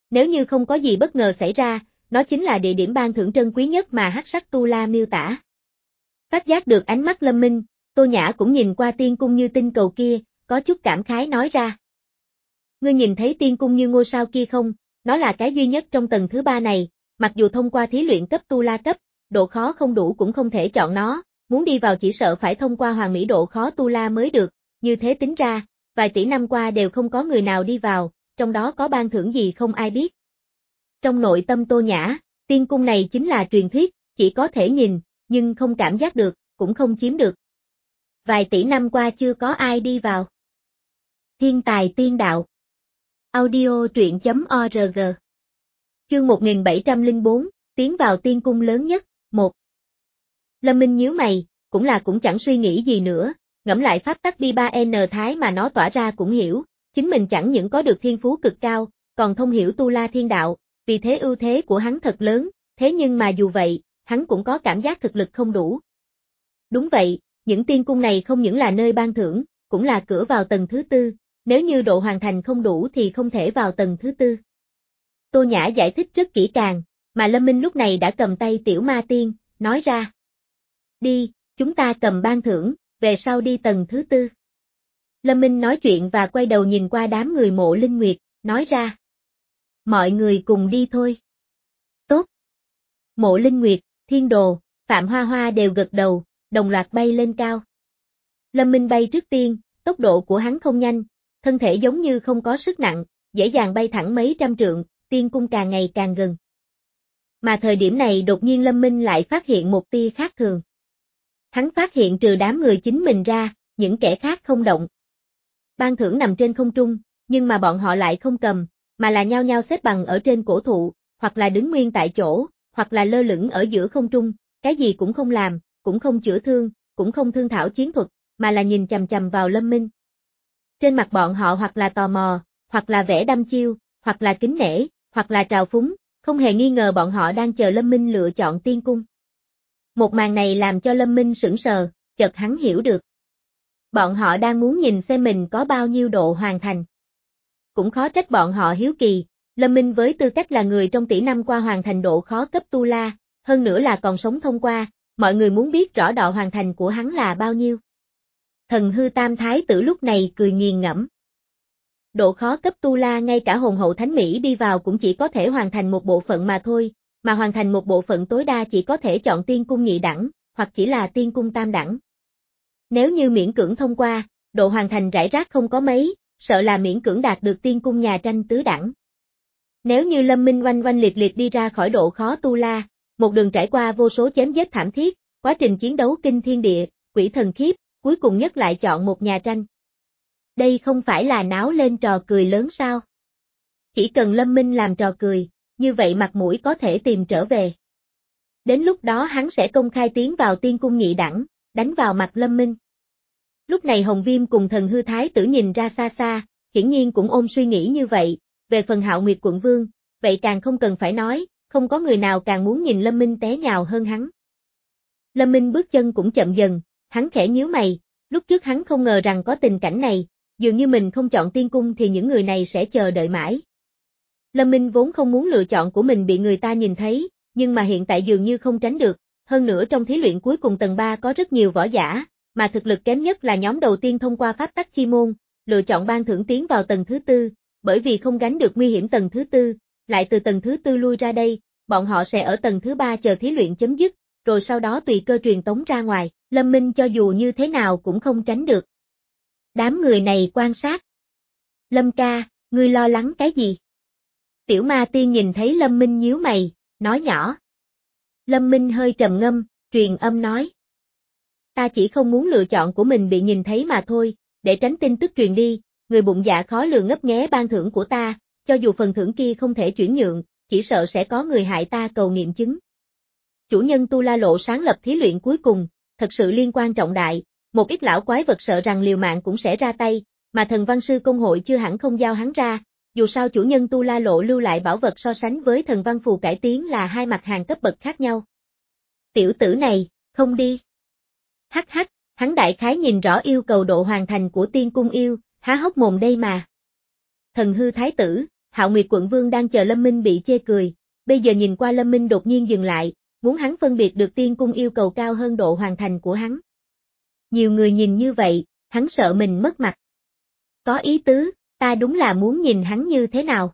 Speaker 1: Nếu như không có gì bất ngờ xảy ra, nó chính là địa điểm ban thưởng trân quý nhất mà Hắc Sắc Tu La miêu tả. Phát giác được ánh mắt Lâm Minh, Tô Nhã cũng nhìn qua tiên cung như tinh cầu kia, có chút cảm khái nói ra. Ngươi nhìn thấy tiên cung như ngôi sao kia không, nó là cái duy nhất trong tầng thứ ba này, mặc dù thông qua thí luyện cấp tu la cấp, độ khó không đủ cũng không thể chọn nó, muốn đi vào chỉ sợ phải thông qua hoàn mỹ độ khó tu la mới được, như thế tính ra, vài tỷ năm qua đều không có người nào đi vào, trong đó có ban thưởng gì không ai biết. Trong nội tâm Tô Nhã, tiên cung này chính là truyền thuyết, chỉ có thể nhìn, nhưng không cảm giác được, cũng không chiếm được. Vài tỷ năm qua chưa có ai đi vào. Thiên tài tiên đạo. Audio truyện chấm org. Chương một nghìn bảy trăm lẻ bốn, tiến vào tiên cung lớn nhất, một. Lâm Minh nhíu mày, cũng là cũng chẳng suy nghĩ gì nữa, ngẫm lại pháp tắc bi ba N thái mà nó tỏa ra cũng hiểu, chính mình chẳng những có được thiên phú cực cao, còn thông hiểu tu la thiên đạo, vì thế ưu thế của hắn thật lớn, thế nhưng mà dù vậy, hắn cũng có cảm giác thực lực không đủ. Đúng vậy, những tiên cung này không những là nơi ban thưởng, cũng là cửa vào tầng thứ tư, nếu như độ hoàn thành không đủ thì không thể vào tầng thứ tư. Tô Nhã giải thích rất kỹ càng, mà Lâm Minh lúc này đã cầm tay tiểu ma tiên, nói ra. Đi, chúng ta cầm ban thưởng, về sau đi tầng thứ tư. Lâm Minh nói chuyện và quay đầu nhìn qua đám người Mộ Linh Nguyệt, nói ra. Mọi người cùng đi thôi. Tốt. Mộ Linh Nguyệt, Thiên Đồ, Phạm Hoa Hoa đều gật đầu, đồng loạt bay lên cao. Lâm Minh bay trước tiên, tốc độ của hắn không nhanh, thân thể giống như không có sức nặng, dễ dàng bay thẳng mấy trăm trượng, tiên cung càng ngày càng gần. Mà thời điểm này đột nhiên Lâm Minh lại phát hiện một tia khác thường. Hắn phát hiện trừ đám người chính mình ra, những kẻ khác không động. Ban thưởng nằm trên không trung, nhưng mà bọn họ lại không cầm, mà là nhao nhao xếp bằng ở trên cổ thụ, hoặc là đứng nguyên tại chỗ, hoặc là lơ lửng ở giữa không trung, cái gì cũng không làm, cũng không chữa thương, cũng không thương thảo chiến thuật, mà là nhìn chằm chằm vào Lâm Minh. Trên mặt bọn họ hoặc là tò mò, hoặc là vẻ đăm chiêu, hoặc là kính nể, hoặc là trào phúng, không hề nghi ngờ bọn họ đang chờ Lâm Minh lựa chọn tiên cung. Một màn này làm cho Lâm Minh sững sờ, chợt hắn hiểu được. Bọn họ đang muốn nhìn xem mình có bao nhiêu độ hoàn thành. Cũng khó trách bọn họ hiếu kỳ, Lâm Minh với tư cách là người trong tỷ năm qua hoàn thành độ khó cấp tu la, hơn nữa là còn sống thông qua, mọi người muốn biết rõ độ hoàn thành của hắn là bao nhiêu. Thần hư tam thái tử lúc này cười nghiền ngẫm. Độ khó cấp tu la ngay cả hồn hậu thánh Mỹ đi vào cũng chỉ có thể hoàn thành một bộ phận mà thôi, mà hoàn thành một bộ phận tối đa chỉ có thể chọn tiên cung nhị đẳng, hoặc chỉ là tiên cung tam đẳng. Nếu như miễn cưỡng thông qua, độ hoàn thành rải rác không có mấy, sợ là miễn cưỡng đạt được tiên cung nhà tranh tứ đẳng. Nếu như Lâm Minh oanh oanh liệt liệt đi ra khỏi độ khó tu la, một đường trải qua vô số chém giết thảm thiết, quá trình chiến đấu kinh thiên địa, quỷ thần khiếp, cuối cùng nhất lại chọn một nhà tranh. Đây không phải là náo lên trò cười lớn sao? Chỉ cần Lâm Minh làm trò cười, như vậy mặt mũi có thể tìm trở về. Đến lúc đó hắn sẽ công khai tiến vào tiên cung nhị đẳng, đánh vào mặt Lâm Minh. Lúc này Hồng Viêm cùng thần hư thái tử nhìn ra xa xa, hiển nhiên cũng ôm suy nghĩ như vậy, về phần Hạo Nguyệt quận vương, vậy càng không cần phải nói, không có người nào càng muốn nhìn Lâm Minh té nhào hơn hắn. Lâm Minh bước chân cũng chậm dần, hắn khẽ nhíu mày, lúc trước hắn không ngờ rằng có tình cảnh này, dường như mình không chọn tiên cung thì những người này sẽ chờ đợi mãi. Lâm Minh vốn không muốn lựa chọn của mình bị người ta nhìn thấy, nhưng mà hiện tại dường như không tránh được, hơn nữa trong thí luyện cuối cùng tầng ba có rất nhiều võ giả, mà thực lực kém nhất là nhóm đầu tiên thông qua pháp tắc chi môn, lựa chọn ban thưởng tiến vào tầng thứ tư, bởi vì không gánh được nguy hiểm tầng thứ tư, lại từ tầng thứ tư lui ra đây, bọn họ sẽ ở tầng thứ ba chờ thí luyện chấm dứt, rồi sau đó tùy cơ truyền tống ra ngoài, Lâm Minh cho dù như thế nào cũng không tránh được. Đám người này quan sát. Lâm ca, ngươi lo lắng cái gì? Tiểu ma tiên nhìn thấy Lâm Minh nhíu mày, nói nhỏ. Lâm Minh hơi trầm ngâm, truyền âm nói. Ta chỉ không muốn lựa chọn của mình bị nhìn thấy mà thôi, để tránh tin tức truyền đi, người bụng dạ khó lường ngấp nghé ban thưởng của ta, cho dù phần thưởng kia không thể chuyển nhượng, chỉ sợ sẽ có người hại ta cầu nghiệm chứng. Chủ nhân Tu La Lộ sáng lập thí luyện cuối cùng, thật sự liên quan trọng đại, một ít lão quái vật sợ rằng liều mạng cũng sẽ ra tay, mà thần văn sư công hội chưa hẳn không giao hắn ra, dù sao chủ nhân Tu La Lộ lưu lại bảo vật so sánh với thần văn phù cải tiến là hai mặt hàng cấp bậc khác nhau. Tiểu tử này, không đi. Hắc hắc, hắn đại khái nhìn rõ yêu cầu độ hoàn thành của tiên cung yêu, há hốc mồm đây mà. Thần hư thái tử, Hạo Nguyệt Quận Vương đang chờ Lâm Minh bị chê cười, bây giờ nhìn qua Lâm Minh đột nhiên dừng lại, muốn hắn phân biệt được tiên cung yêu cầu cao hơn độ hoàn thành của hắn. Nhiều người nhìn như vậy, hắn sợ mình mất mặt. Có ý tứ, ta đúng là muốn nhìn hắn như thế nào.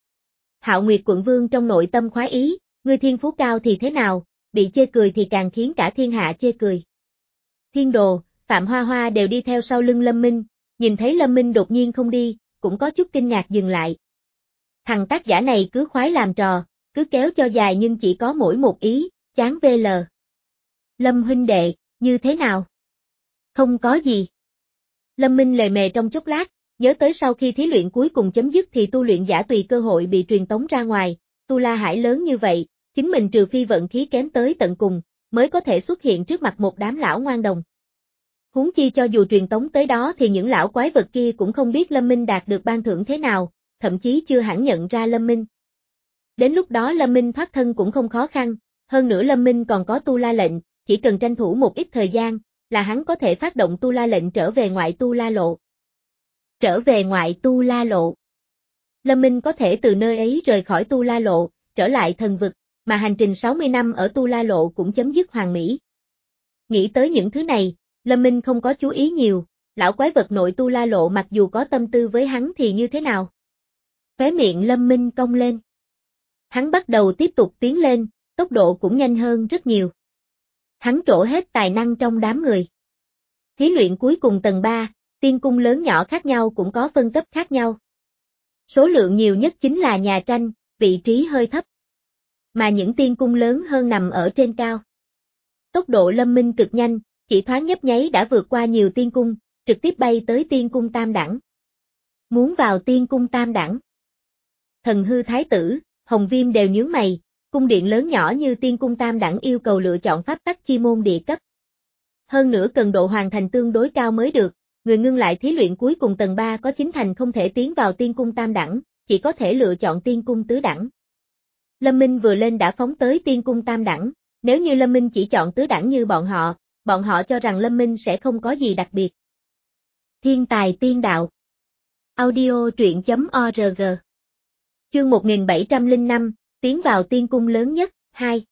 Speaker 1: Hạo Nguyệt Quận Vương trong nội tâm khoái ý, ngươi thiên phú cao thì thế nào, bị chê cười thì càng khiến cả thiên hạ chê cười. Thiên Đồ, Phạm Hoa Hoa đều đi theo sau lưng Lâm Minh, nhìn thấy Lâm Minh đột nhiên không đi, cũng có chút kinh ngạc dừng lại. Thằng tác giả này cứ khoái làm trò, cứ kéo cho dài nhưng chỉ có mỗi một ý, chán vê lờ. Lâm huynh đệ, như thế nào? Không có gì. Lâm Minh lề mề trong chốc lát, nhớ tới sau khi thí luyện cuối cùng chấm dứt thì tu luyện giả tùy cơ hội bị truyền tống ra ngoài, Tu La Hải lớn như vậy, chính mình trừ phi vận khí kém tới tận cùng, mới có thể xuất hiện trước mặt một đám lão ngoan đồng. Huống chi cho dù truyền tống tới đó thì những lão quái vật kia cũng không biết Lâm Minh đạt được ban thưởng thế nào, thậm chí chưa hẳn nhận ra Lâm Minh. Đến lúc đó Lâm Minh thoát thân cũng không khó khăn, hơn nữa Lâm Minh còn có Tu La lệnh, chỉ cần tranh thủ một ít thời gian, là hắn có thể phát động Tu La lệnh trở về ngoại Tu La lộ. Trở về ngoại Tu La lộ. Lâm Minh có thể từ nơi ấy rời khỏi Tu La lộ, trở lại thần vực, mà hành trình sáu mươi năm ở Tu La lộ cũng chấm dứt hoàn mỹ. Nghĩ tới những thứ này, Lâm Minh không có chú ý nhiều, lão quái vật nội Tu La lộ mặc dù có tâm tư với hắn thì như thế nào? Khóe miệng Lâm Minh cong lên. Hắn bắt đầu tiếp tục tiến lên, tốc độ cũng nhanh hơn rất nhiều. Hắn trổ hết tài năng trong đám người. Thí luyện cuối cùng tầng ba, tiên cung lớn nhỏ khác nhau cũng có phân cấp khác nhau. Số lượng nhiều nhất chính là nhà tranh, vị trí hơi thấp. Mà những tiên cung lớn hơn nằm ở trên cao. Tốc độ Lâm Minh cực nhanh, chỉ thoáng nhấp nháy đã vượt qua nhiều tiên cung, trực tiếp bay tới tiên cung tam đẳng. Muốn vào tiên cung tam đẳng. Thần hư thái tử, Hồng Viêm đều nhướng mày, cung điện lớn nhỏ như tiên cung tam đẳng yêu cầu lựa chọn pháp tắc chi môn địa cấp. Hơn nữa cần độ hoàn thành tương đối cao mới được, người ngưng lại thí luyện cuối cùng tầng ba có chín thành không thể tiến vào tiên cung tam đẳng, chỉ có thể lựa chọn tiên cung tứ đẳng. Lâm Minh vừa lên đã phóng tới tiên cung tam đẳng, nếu như Lâm Minh chỉ chọn tứ đẳng như bọn họ, bọn họ cho rằng Lâm Minh sẽ không có gì đặc biệt. Thiên tài tiên đạo. Audio truyện chấm org. Chương một nghìn bảy trăm lẻ năm, tiến vào tiên cung lớn nhất, hai.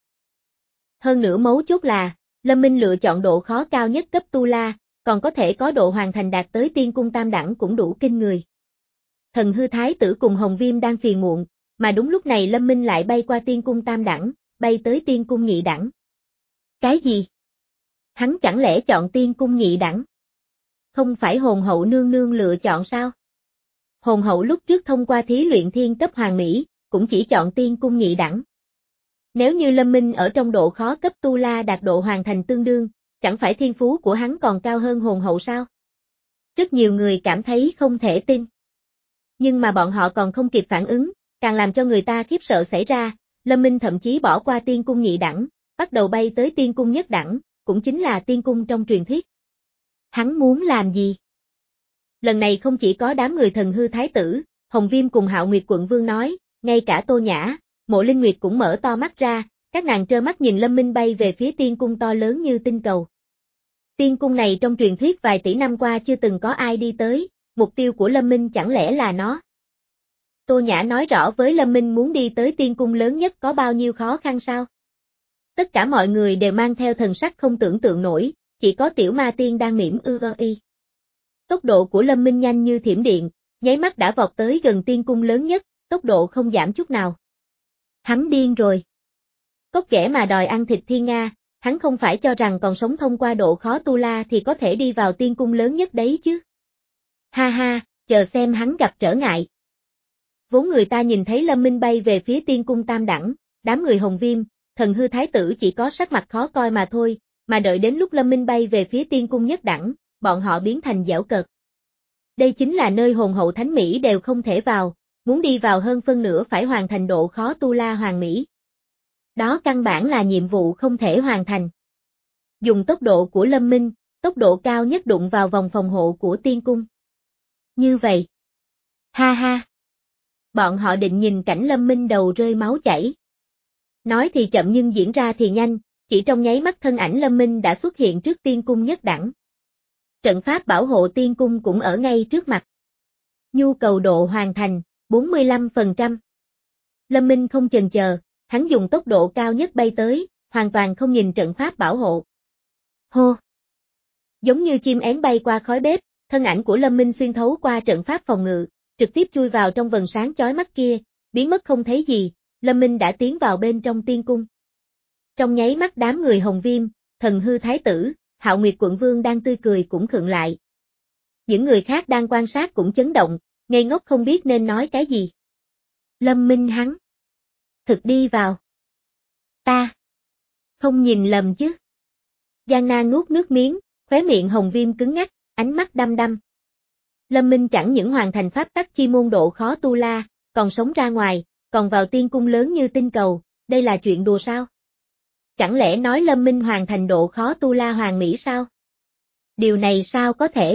Speaker 1: Hơn nữa mấu chốt là, Lâm Minh lựa chọn độ khó cao nhất cấp Tu La, còn có thể có độ hoàn thành đạt tới tiên cung tam đẳng cũng đủ kinh người. Thần hư thái tử cùng Hồng Viêm đang phiền muộn, mà đúng lúc này Lâm Minh lại bay qua tiên cung tam đẳng, bay tới tiên cung nhị đẳng. Cái gì? Hắn chẳng lẽ chọn tiên cung nhị đẳng? Không phải hồn hậu nương nương lựa chọn sao? Hồn hậu lúc trước thông qua thí luyện thiên cấp hoàng mỹ, cũng chỉ chọn tiên cung nhị đẳng. Nếu như Lâm Minh ở trong độ khó cấp Tu La đạt độ hoàn thành tương đương, chẳng phải thiên phú của hắn còn cao hơn hồn hậu sao? Rất nhiều người cảm thấy không thể tin. Nhưng mà bọn họ còn không kịp phản ứng, càng làm cho người ta khiếp sợ xảy ra, Lâm Minh thậm chí bỏ qua tiên cung nhị đẳng, bắt đầu bay tới tiên cung nhất đẳng, cũng chính là tiên cung trong truyền thuyết. Hắn muốn làm gì? Lần này không chỉ có đám người thần hư thái tử, Hồng Viêm cùng Hạo Nguyệt Quận Vương nói, ngay cả Tô Nhã, Mộ Linh Nguyệt cũng mở to mắt ra, các nàng trơ mắt nhìn Lâm Minh bay về phía tiên cung to lớn như tinh cầu. Tiên cung này trong truyền thuyết vài tỷ năm qua chưa từng có ai đi tới, mục tiêu của Lâm Minh chẳng lẽ là nó? Tô Nhã nói rõ với Lâm Minh muốn đi tới tiên cung lớn nhất có bao nhiêu khó khăn sao? Tất cả mọi người đều mang theo thần sắc không tưởng tượng nổi, chỉ có tiểu ma tiên đang mỉm ư ơ y. Tốc độ của Lâm Minh nhanh như thiểm điện, nháy mắt đã vọt tới gần tiên cung lớn nhất, tốc độ không giảm chút nào. Hắn điên rồi. Cóc ghẻ mà đòi ăn thịt thiên nga, hắn không phải cho rằng còn sống thông qua độ khó Tu La thì có thể đi vào tiên cung lớn nhất đấy chứ. Ha ha, chờ xem hắn gặp trở ngại. Vốn người ta nhìn thấy Lâm Minh bay về phía tiên cung tam đẳng, đám người Hồng Viêm, thần hư thái tử chỉ có sắc mặt khó coi mà thôi, mà đợi đến lúc Lâm Minh bay về phía tiên cung nhất đẳng, bọn họ biến thành giễu cợt. Đây chính là nơi hồn hậu thánh mỹ đều không thể vào, muốn đi vào hơn phân nửa phải hoàn thành độ khó Tu La hoàng mỹ. Đó căn bản là nhiệm vụ không thể hoàn thành. Dùng tốc độ của Lâm Minh, tốc độ cao nhất đụng vào vòng phòng hộ của tiên cung. Như vậy. Ha ha. Bọn họ định nhìn cảnh Lâm Minh đầu rơi máu chảy. Nói thì chậm nhưng diễn ra thì nhanh, chỉ trong nháy mắt thân ảnh Lâm Minh đã xuất hiện trước tiên cung nhất đẳng. Trận pháp bảo hộ tiên cung cũng ở ngay trước mặt. Nhu cầu độ hoàn thành, bốn mươi lăm phần trăm. Lâm Minh không chần chờ, hắn dùng tốc độ cao nhất bay tới, hoàn toàn không nhìn trận pháp bảo hộ. Hô! Giống như chim én bay qua khói bếp, thân ảnh của Lâm Minh xuyên thấu qua trận pháp phòng ngự, trực tiếp chui vào trong vầng sáng chói mắt kia, biến mất không thấy gì, Lâm Minh đã tiến vào bên trong tiên cung. Trong nháy mắt đám người Hồng Viêm, Thần Hư Thái Tử, Hạo Nguyệt Quận Vương đang tươi cười cũng khựng lại. Những người khác đang quan sát cũng chấn động, ngây ngốc không biết nên nói cái gì. Lâm Minh hắn. Thực đi vào. Ta. Không nhìn lầm chứ. Giang Nan nuốt nước miếng, khóe miệng Hồng Viêm cứng ngắc, ánh mắt đăm đăm. Lâm Minh chẳng những hoàn thành pháp tắc chi môn độ khó tu la, còn sống ra ngoài, còn vào tiên cung lớn như tinh cầu, đây là chuyện đùa sao? Chẳng lẽ nói Lâm Minh hoàn thành độ khó tu la hoàn mỹ sao? Điều này sao có thể?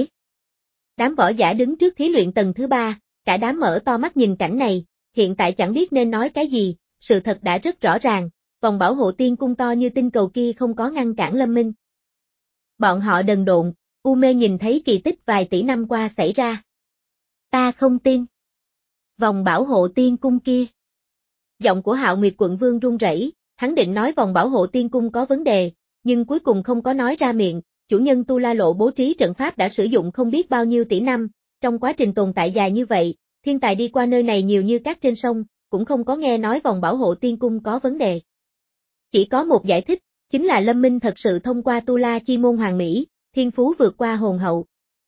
Speaker 1: Đám võ giả đứng trước thí luyện tầng thứ ba, cả đám mở to mắt nhìn cảnh này, hiện tại chẳng biết nên nói cái gì, sự thật đã rất rõ ràng, vòng bảo hộ tiên cung to như tinh cầu kia không có ngăn cản Lâm Minh. Bọn họ đần độn, u mê nhìn thấy kỳ tích vài tỷ năm qua xảy ra. Ta không tin. Vòng bảo hộ tiên cung kia. Giọng của Hạo Nguyệt Quận Vương run rẩy, hắn định nói vòng bảo hộ tiên cung có vấn đề, nhưng cuối cùng không có nói ra miệng, chủ nhân Tu La Lộ bố trí trận pháp đã sử dụng không biết bao nhiêu tỷ năm, trong quá trình tồn tại dài như vậy, thiên tài đi qua nơi này nhiều như cát trên sông, cũng không có nghe nói vòng bảo hộ tiên cung có vấn đề. Chỉ có một giải thích, chính là Lâm Minh thật sự thông qua Tu La chi môn hoàn mỹ, thiên phú vượt qua hồn hậu.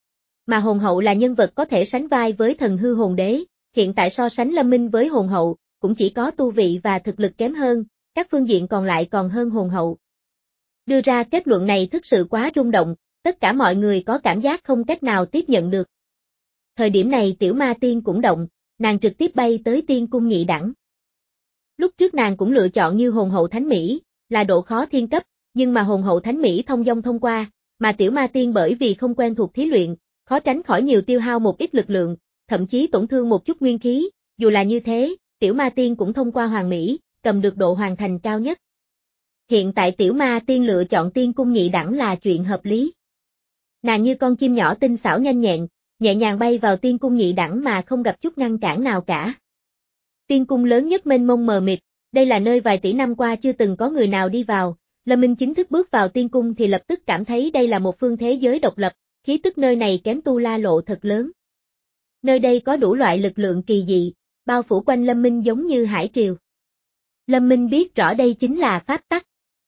Speaker 1: Mà hồn hậu là nhân vật có thể sánh vai với thần hư hồn đế, hiện tại so sánh Lâm Minh với hồn hậu, cũng chỉ có tu vị và thực lực kém hơn, các phương diện còn lại còn hơn hồn hậu. Đưa ra kết luận này thực sự quá rung động, tất cả mọi người có cảm giác không cách nào tiếp nhận được. Thời điểm này Tiểu Ma Tiên cũng động, nàng trực tiếp bay tới tiên cung nhị đẳng. Lúc trước nàng cũng lựa chọn như hồn hậu thánh mỹ, là độ khó thiên cấp, nhưng mà hồn hậu thánh mỹ thông dong thông qua, mà Tiểu Ma Tiên bởi vì không quen thuộc thí luyện, khó tránh khỏi nhiều tiêu hao một ít lực lượng, thậm chí tổn thương một chút nguyên khí, dù là như thế, Tiểu Ma Tiên cũng thông qua hoàn mỹ, cầm được độ hoàn thành cao nhất. Hiện tại Tiểu Ma Tiên lựa chọn tiên cung nhị đẳng là chuyện hợp lý. Nàng như con chim nhỏ tinh xảo nhanh nhẹn, nhẹ nhàng bay vào tiên cung nhị đẳng mà không gặp chút ngăn cản nào cả. Tiên cung lớn nhất mênh mông mờ mịt, đây là nơi vài tỷ năm qua chưa từng có người nào đi vào, Lâm Minh chính thức bước vào tiên cung thì lập tức cảm thấy đây là một phương thế giới độc lập, khí tức nơi này kém Tu La Lộ thật lớn. Nơi đây có đủ loại lực lượng kỳ dị, bao phủ quanh Lâm Minh giống như hải triều. Lâm Minh biết rõ đây chính là pháp tắc.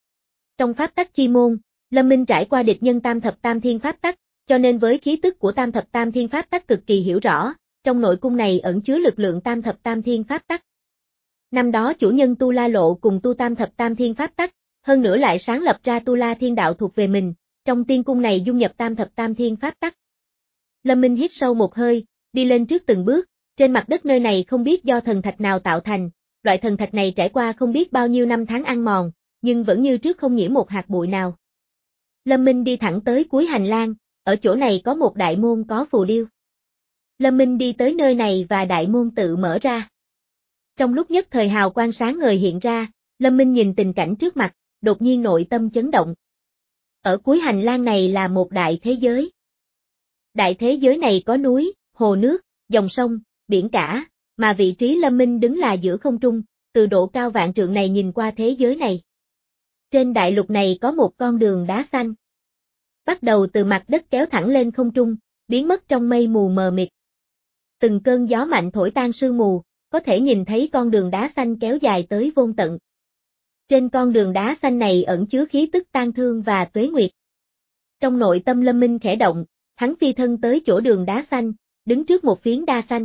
Speaker 1: Trong pháp tắc chi môn, Lâm Minh trải qua địch nhân tam thập tam thiên pháp tắc, cho nên với khí tức của tam thập tam thiên pháp tắc cực kỳ hiểu rõ, trong nội cung này ẩn chứa lực lượng tam thập tam thiên pháp tắc. Năm đó chủ nhân Tu La Lộ cùng tu tam thập tam thiên pháp tắc, hơn nữa lại sáng lập ra Tu La Thiên Đạo thuộc về mình, trong tiên cung này dung nhập tam thập tam thiên pháp tắc. Lâm Minh hít sâu một hơi, đi lên trước từng bước, trên mặt đất nơi này không biết do thần thạch nào tạo thành, loại thần thạch này trải qua không biết bao nhiêu năm tháng ăn mòn, nhưng vẫn như trước không nhiễm một hạt bụi nào. Lâm Minh đi thẳng tới cuối hành lang, ở chỗ này có một đại môn có phù điêu. Lâm Minh đi tới nơi này và đại môn tự mở ra. Trong lúc nhất thời hào quang sáng ngời hiện ra, Lâm Minh nhìn tình cảnh trước mặt, đột nhiên nội tâm chấn động. Ở cuối hành lang này là một đại thế giới. Đại thế giới này có núi, hồ nước, dòng sông, biển cả, mà vị trí Lâm Minh đứng là giữa không trung, từ độ cao vạn trượng này nhìn qua thế giới này. Trên đại lục này có một con đường đá xanh. Bắt đầu từ mặt đất kéo thẳng lên không trung, biến mất trong mây mù mờ mịt. Từng cơn gió mạnh thổi tan sương mù, có thể nhìn thấy con đường đá xanh kéo dài tới vô tận. Trên con đường đá xanh này ẩn chứa khí tức tang thương và tuế nguyệt. Trong nội tâm Lâm Minh khẽ động, hắn phi thân tới chỗ đường đá xanh, đứng trước một phiến đá xanh.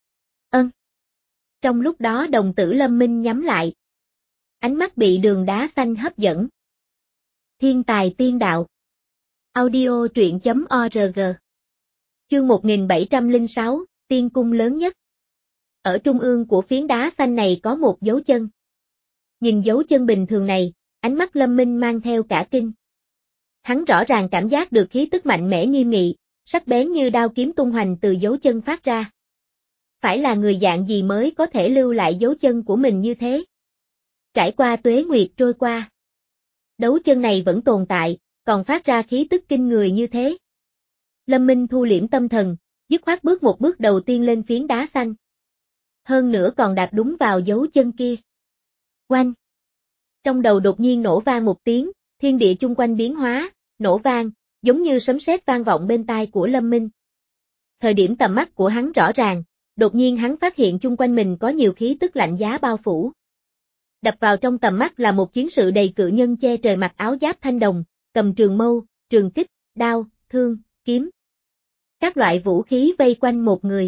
Speaker 1: Ân. Trong lúc đó đồng tử Lâm Minh nhắm lại. Ánh mắt bị đường đá xanh hấp dẫn. Thiên tài tiên đạo. Audio truyện chấm org. Chương một nghìn bảy trăm lẻ sáu, tiên cung lớn nhất. Ở trung ương của phiến đá xanh này có một dấu chân. Nhìn dấu chân bình thường này, ánh mắt Lâm Minh mang theo cả kinh. Hắn rõ ràng cảm giác được khí tức mạnh mẽ nghiêm nghị, sắc bén như đao kiếm tung hoành từ dấu chân phát ra. Phải là người dạng gì mới có thể lưu lại dấu chân của mình như thế? Trải qua tuế nguyệt trôi qua. Dấu chân này vẫn tồn tại, còn phát ra khí tức kinh người như thế. Lâm Minh thu liễm tâm thần, dứt khoát bước một bước đầu tiên lên phiến đá xanh. hơn nữa còn đạp đúng vào dấu chân kia. Oanh! Trong đầu đột nhiên nổ vang một tiếng, thiên địa chung quanh biến hóa, nổ vang, giống như sấm sét vang vọng bên tai của Lâm Minh. Thời điểm tầm mắt của hắn rõ ràng, đột nhiên hắn phát hiện chung quanh mình có nhiều khí tức lạnh giá bao phủ. Đập vào trong tầm mắt là một chiến sự đầy cự nhân che trời mặc áo giáp thanh đồng, cầm trường mâu, trường kích, đao, thương, kiếm. Các loại vũ khí vây quanh một người.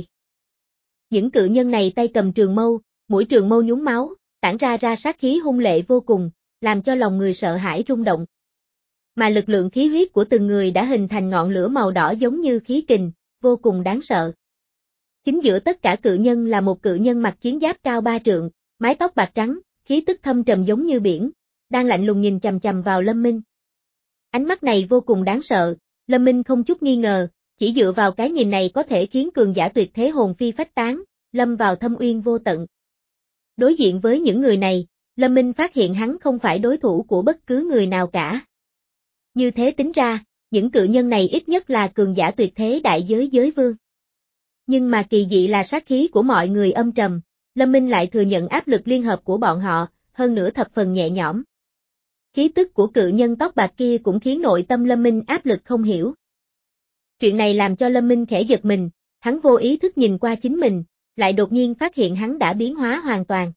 Speaker 1: Những cự nhân này tay cầm trường mâu, mũi trường mâu nhúng máu, tản ra ra sát khí hung lệ vô cùng, làm cho lòng người sợ hãi rung động. Mà lực lượng khí huyết của từng người đã hình thành ngọn lửa màu đỏ giống như khí kình, vô cùng đáng sợ. Chính giữa tất cả cự nhân là một cự nhân mặc chiến giáp cao ba trượng, mái tóc bạc trắng, khí tức thâm trầm giống như biển, đang lạnh lùng nhìn chằm chằm vào Lâm Minh. Ánh mắt này vô cùng đáng sợ, Lâm Minh không chút nghi ngờ, chỉ dựa vào cái nhìn này có thể khiến cường giả tuyệt thế hồn phi phách tán, lâm vào thâm uyên vô tận. Đối diện với những người này, Lâm Minh phát hiện hắn không phải đối thủ của bất cứ người nào cả. Như thế tính ra, những cự nhân này ít nhất là cường giả tuyệt thế đại giới giới vương. Nhưng mà kỳ dị là sát khí của mọi người âm trầm, Lâm Minh lại thừa nhận áp lực liên hợp của bọn họ, hơn nữa thập phần nhẹ nhõm. Khí tức của cự nhân tóc bạc kia cũng khiến nội tâm Lâm Minh áp lực không hiểu. Chuyện này làm cho Lâm Minh khẽ giật mình, hắn vô ý thức nhìn qua chính mình, lại đột nhiên phát hiện hắn đã biến hóa hoàn toàn.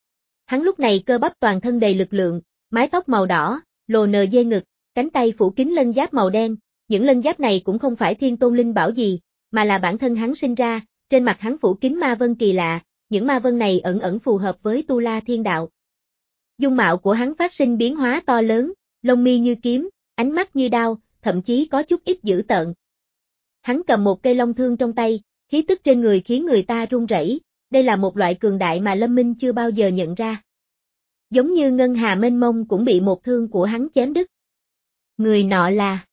Speaker 1: Hắn lúc này cơ bắp toàn thân đầy lực lượng, mái tóc màu đỏ, lồ nờ dê ngực, cánh tay phủ kín lân giáp màu đen, những lân giáp này cũng không phải thiên tôn linh bảo gì, mà là bản thân hắn sinh ra, trên mặt hắn phủ kín ma vân kỳ lạ, những ma vân này ẩn ẩn phù hợp với tu la thiên đạo. Dung mạo của hắn phát sinh biến hóa to lớn, lông mi như kiếm, ánh mắt như đao, thậm chí có chút ít dữ tợn. Hắn cầm một cây long thương trong tay, khí tức trên người khiến người ta run rẩy, đây là một loại cường đại mà Lâm Minh chưa bao giờ nhận ra. Giống như ngân hà mênh mông cũng bị một thương của hắn chém đứt. Người nọ là...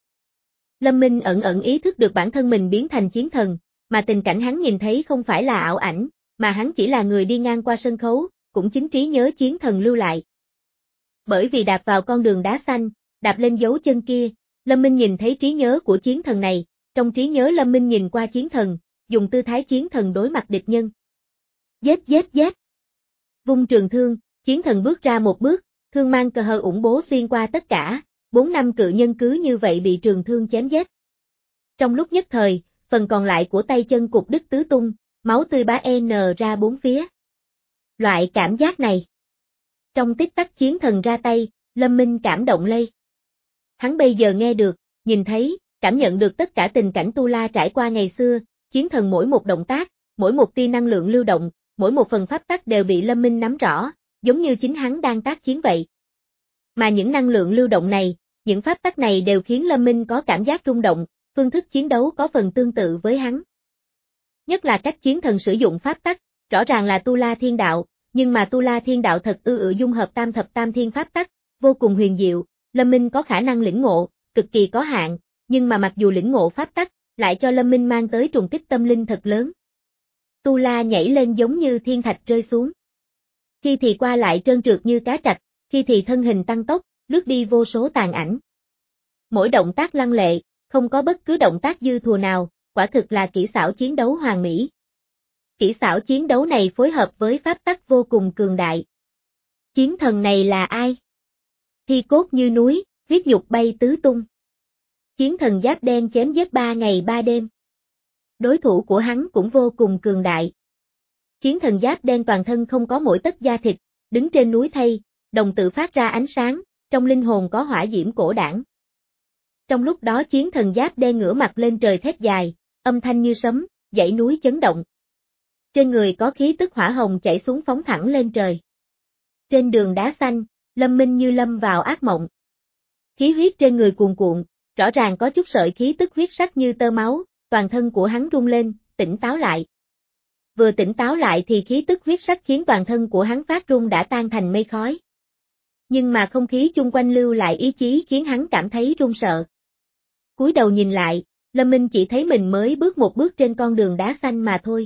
Speaker 1: Lâm Minh ẩn ẩn ý thức được bản thân mình biến thành chiến thần, mà tình cảnh hắn nhìn thấy không phải là ảo ảnh, mà hắn chỉ là người đi ngang qua sân khấu, cũng chính trí nhớ chiến thần lưu lại. Bởi vì đạp vào con đường đá xanh, đạp lên dấu chân kia, Lâm Minh nhìn thấy trí nhớ của chiến thần này, trong trí nhớ Lâm Minh nhìn qua chiến thần, dùng tư thái chiến thần đối mặt địch nhân. Giết giết giết. Vung trường thương, chiến thần bước ra một bước, thương mang cờ hờ ủng bố xuyên qua tất cả, bốn năm cự nhân cứ như vậy bị trường thương chém giết. Trong lúc nhất thời, phần còn lại của tay chân cục đứt tứ tung, máu tươi bá n ra bốn phía. Loại cảm giác này. Trong tích tắc chiến thần ra tay, Lâm Minh cảm động lây. Hắn bây giờ nghe được, nhìn thấy, cảm nhận được tất cả tình cảnh tu la trải qua ngày xưa, chiến thần mỗi một động tác, mỗi một tia năng lượng lưu động, mỗi một phần pháp tắc đều bị Lâm Minh nắm rõ, giống như chính hắn đang tác chiến vậy. Mà những năng lượng lưu động này, những pháp tắc này đều khiến Lâm Minh có cảm giác rung động, phương thức chiến đấu có phần tương tự với hắn. Nhất là cách chiến thần sử dụng pháp tắc, rõ ràng là tu la thiên đạo, nhưng mà tu la thiên đạo thật ư ự dung hợp tam thập tam thiên pháp tắc, vô cùng huyền diệu, Lâm Minh có khả năng lĩnh ngộ, cực kỳ có hạn, nhưng mà mặc dù lĩnh ngộ pháp tắc, lại cho Lâm Minh mang tới trùng kích tâm linh thật lớn. Tu la nhảy lên giống như thiên thạch rơi xuống. Khi thì qua lại trơn trượt như cá trạch, khi thì thân hình tăng tốc, lướt đi vô số tàn ảnh. Mỗi động tác lăng lệ, không có bất cứ động tác dư thừa nào, quả thực là kỹ xảo chiến đấu hoàn mỹ. Kỹ xảo chiến đấu này phối hợp với pháp tắc vô cùng cường đại. Chiến thần này là ai? Thi cốt như núi, huyết nhục bay tứ tung. Chiến thần giáp đen chém giết ba ngày ba đêm. Đối thủ của hắn cũng vô cùng cường đại. Chiến thần giáp đen toàn thân không có mỗi tấc da thịt, đứng trên núi thây, đồng tự phát ra ánh sáng, trong linh hồn có hỏa diễm cổ đảng. Trong lúc đó chiến thần giáp đen ngửa mặt lên trời thét dài, âm thanh như sấm, dãy núi chấn động. Trên người có khí tức hỏa hồng chảy xuống phóng thẳng lên trời. Trên đường đá xanh, Lâm Minh như lâm vào ác mộng. Khí huyết trên người cuồn cuộn, rõ ràng có chút sợi khí tức huyết sắc như tơ máu, toàn thân của hắn rung lên, tỉnh táo lại. Vừa tỉnh táo lại thì khí tức huyết sắc khiến toàn thân của hắn phát run đã tan thành mây khói. Nhưng mà không khí chung quanh lưu lại ý chí khiến hắn cảm thấy run sợ. Cúi đầu nhìn lại, Lâm Minh chỉ thấy mình mới bước một bước trên con đường đá xanh mà thôi.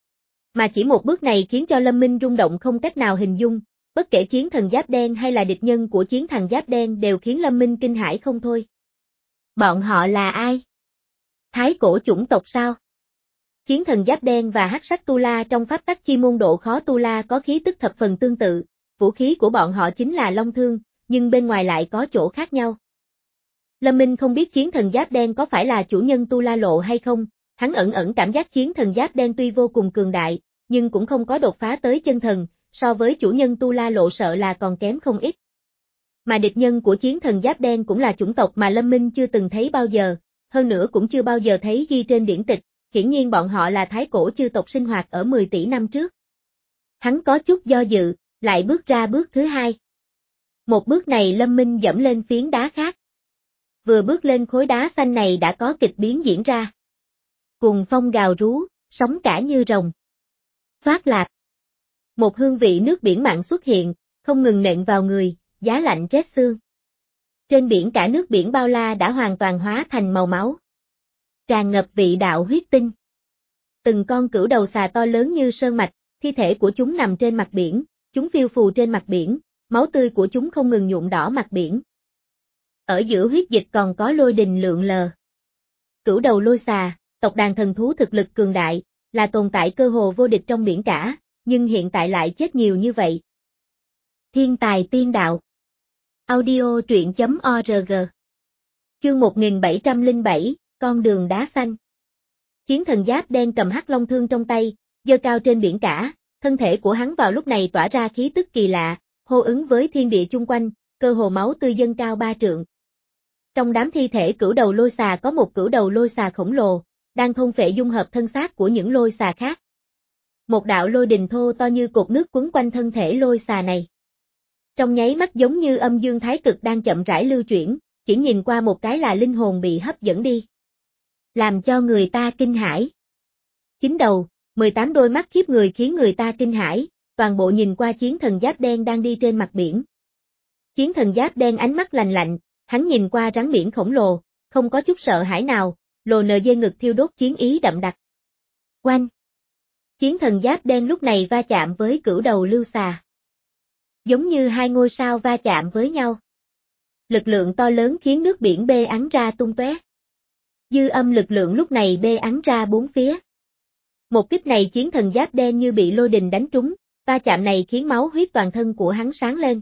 Speaker 1: Mà chỉ một bước này khiến cho Lâm Minh rung động không cách nào hình dung, bất kể chiến thần giáp đen hay là địch nhân của chiến thần giáp đen đều khiến Lâm Minh kinh hãi không thôi. Bọn họ là ai? Thái cổ chủng tộc sao? Chiến thần giáp đen và hắc sắc tu la trong pháp tắc chi môn độ khó tu la có khí tức thập phần tương tự, vũ khí của bọn họ chính là long thương, nhưng bên ngoài lại có chỗ khác nhau. Lâm Minh không biết chiến thần giáp đen có phải là chủ nhân tu la lộ hay không, hắn ẩn ẩn cảm giác chiến thần giáp đen tuy vô cùng cường đại, nhưng cũng không có đột phá tới chân thần, so với chủ nhân tu la lộ sợ là còn kém không ít. Mà địch nhân của chiến thần giáp đen cũng là chủng tộc mà Lâm Minh chưa từng thấy bao giờ, hơn nữa cũng chưa bao giờ thấy ghi trên điển tịch, hiển nhiên bọn họ là thái cổ chư tộc sinh hoạt ở mười tỷ năm trước. Hắn có chút do dự, lại bước ra bước thứ hai. Một bước này Lâm Minh dẫm lên phiến đá khác. Vừa bước lên khối đá xanh này đã có kịch biến diễn ra. Cùng phong gào rú, sóng cả như rồng. Phát lạp. Một hương vị nước biển mặn xuất hiện, không ngừng nện vào người, giá lạnh rét xương. Trên biển cả nước biển bao la đã hoàn toàn hóa thành màu máu. Tràn ngập vị đạo huyết tinh. Từng con cửu đầu xà to lớn như sơn mạch, thi thể của chúng nằm trên mặt biển, chúng phiêu phù trên mặt biển, máu tươi của chúng không ngừng nhuộm đỏ mặt biển. Ở giữa huyết dịch còn có lôi đình lượn lờ. Cửu đầu lôi xà, tộc đàn thần thú thực lực cường đại, là tồn tại cơ hồ vô địch trong biển cả, nhưng hiện tại lại chết nhiều như vậy. Thiên tài tiên đạo. Audio truyện chấm org. Chương một nghìn bảy trăm lẻ bảy, con đường đá xanh. Chiến thần giáp đen cầm hắc long thương trong tay, giơ cao trên biển cả, thân thể của hắn vào lúc này tỏa ra khí tức kỳ lạ, hô ứng với thiên địa chung quanh, cơ hồ máu tươi dâng cao ba trượng. Trong đám thi thể cửu đầu lôi xà có một cửu đầu lôi xà khổng lồ, đang thôn phệ dung hợp thân xác của những lôi xà khác. Một đạo lôi đình thô to như cột nước quấn quanh thân thể lôi xà này. Trong nháy mắt giống như âm dương thái cực đang chậm rãi lưu chuyển, chỉ nhìn qua một cái là linh hồn bị hấp dẫn đi. Làm cho người ta kinh hãi. Chín đầu, mười tám đôi mắt khiếp người khiến người ta kinh hãi, toàn bộ nhìn qua chiến thần giáp đen đang đi trên mặt biển. Chiến thần giáp đen ánh mắt lạnh lạnh, hắn nhìn qua rắn biển khổng lồ, không có chút sợ hãi nào, lồ nờ dê ngực thiêu đốt chiến ý đậm đặc. Oanh! Chiến thần giáp đen lúc này va chạm với cửu đầu lưu xà. Giống như hai ngôi sao va chạm với nhau. Lực lượng to lớn khiến nước biển bê ắn ra tung tóe. Dư âm lực lượng lúc này bê ắn ra bốn phía. Một kích này chiến thần giáp đen như bị lôi đình đánh trúng, va chạm này khiến máu huyết toàn thân của hắn sáng lên.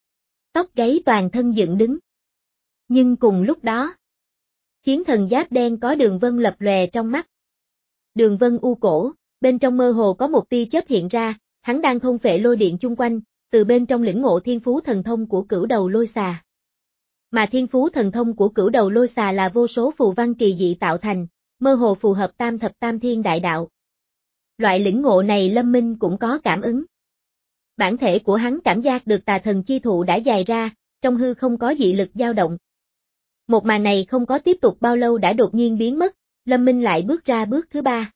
Speaker 1: Tóc gáy toàn thân dựng đứng. Nhưng cùng lúc đó, chiến thần giáp đen có đường vân lập lòe trong mắt. Đường vân u cổ, bên trong mơ hồ có một tia chớp hiện ra, hắn đang thôn phệ lôi điện chung quanh, từ bên trong lĩnh ngộ thiên phú thần thông của cửu đầu lôi xà. Mà thiên phú thần thông của cửu đầu lôi xà là vô số phù văn kỳ dị tạo thành, mơ hồ phù hợp tam thập tam thiên đại đạo. Loại lĩnh ngộ này Lâm Minh cũng có cảm ứng. Bản thể của hắn cảm giác được tà thần chi thụ đã dài ra, trong hư không có dị lực dao động. Một màn này không có tiếp tục bao lâu đã đột nhiên biến mất, Lâm Minh lại bước ra bước thứ ba.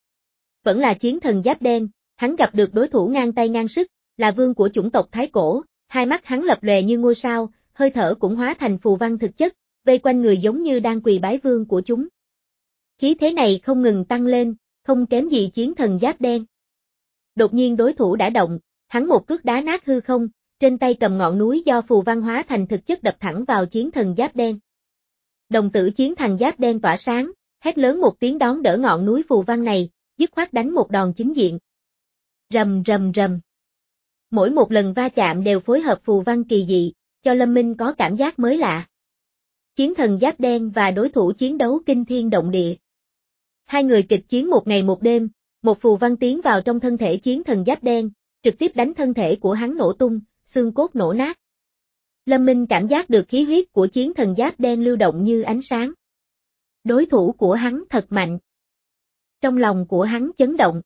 Speaker 1: Vẫn là chiến thần giáp đen, hắn gặp được đối thủ ngang tay ngang sức, là vương của chủng tộc Thái Cổ, hai mắt hắn lập lòe như ngôi sao, hơi thở cũng hóa thành phù văn thực chất, vây quanh người giống như đang quỳ bái vương của chúng. Khí thế này không ngừng tăng lên, không kém gì chiến thần giáp đen. Đột nhiên đối thủ đã động, hắn một cước đá nát hư không, trên tay cầm ngọn núi do phù văn hóa thành thực chất đập thẳng vào chiến thần giáp đen. Đồng tử chiến thần giáp đen tỏa sáng, hét lớn một tiếng đón đỡ ngọn núi phù văn này, dứt khoát đánh một đòn chính diện. Rầm rầm rầm. Mỗi một lần va chạm đều phối hợp phù văn kỳ dị, cho Lâm Minh có cảm giác mới lạ. Chiến thần giáp đen và đối thủ chiến đấu kinh thiên động địa. Hai người kịch chiến một ngày một đêm, một phù văn tiến vào trong thân thể chiến thần giáp đen, trực tiếp đánh thân thể của hắn nổ tung, xương cốt nổ nát. Lâm Minh cảm giác được khí huyết của chiến thần giáp đen lưu động như ánh sáng. Đối thủ của hắn thật mạnh. Trong lòng của hắn chấn động.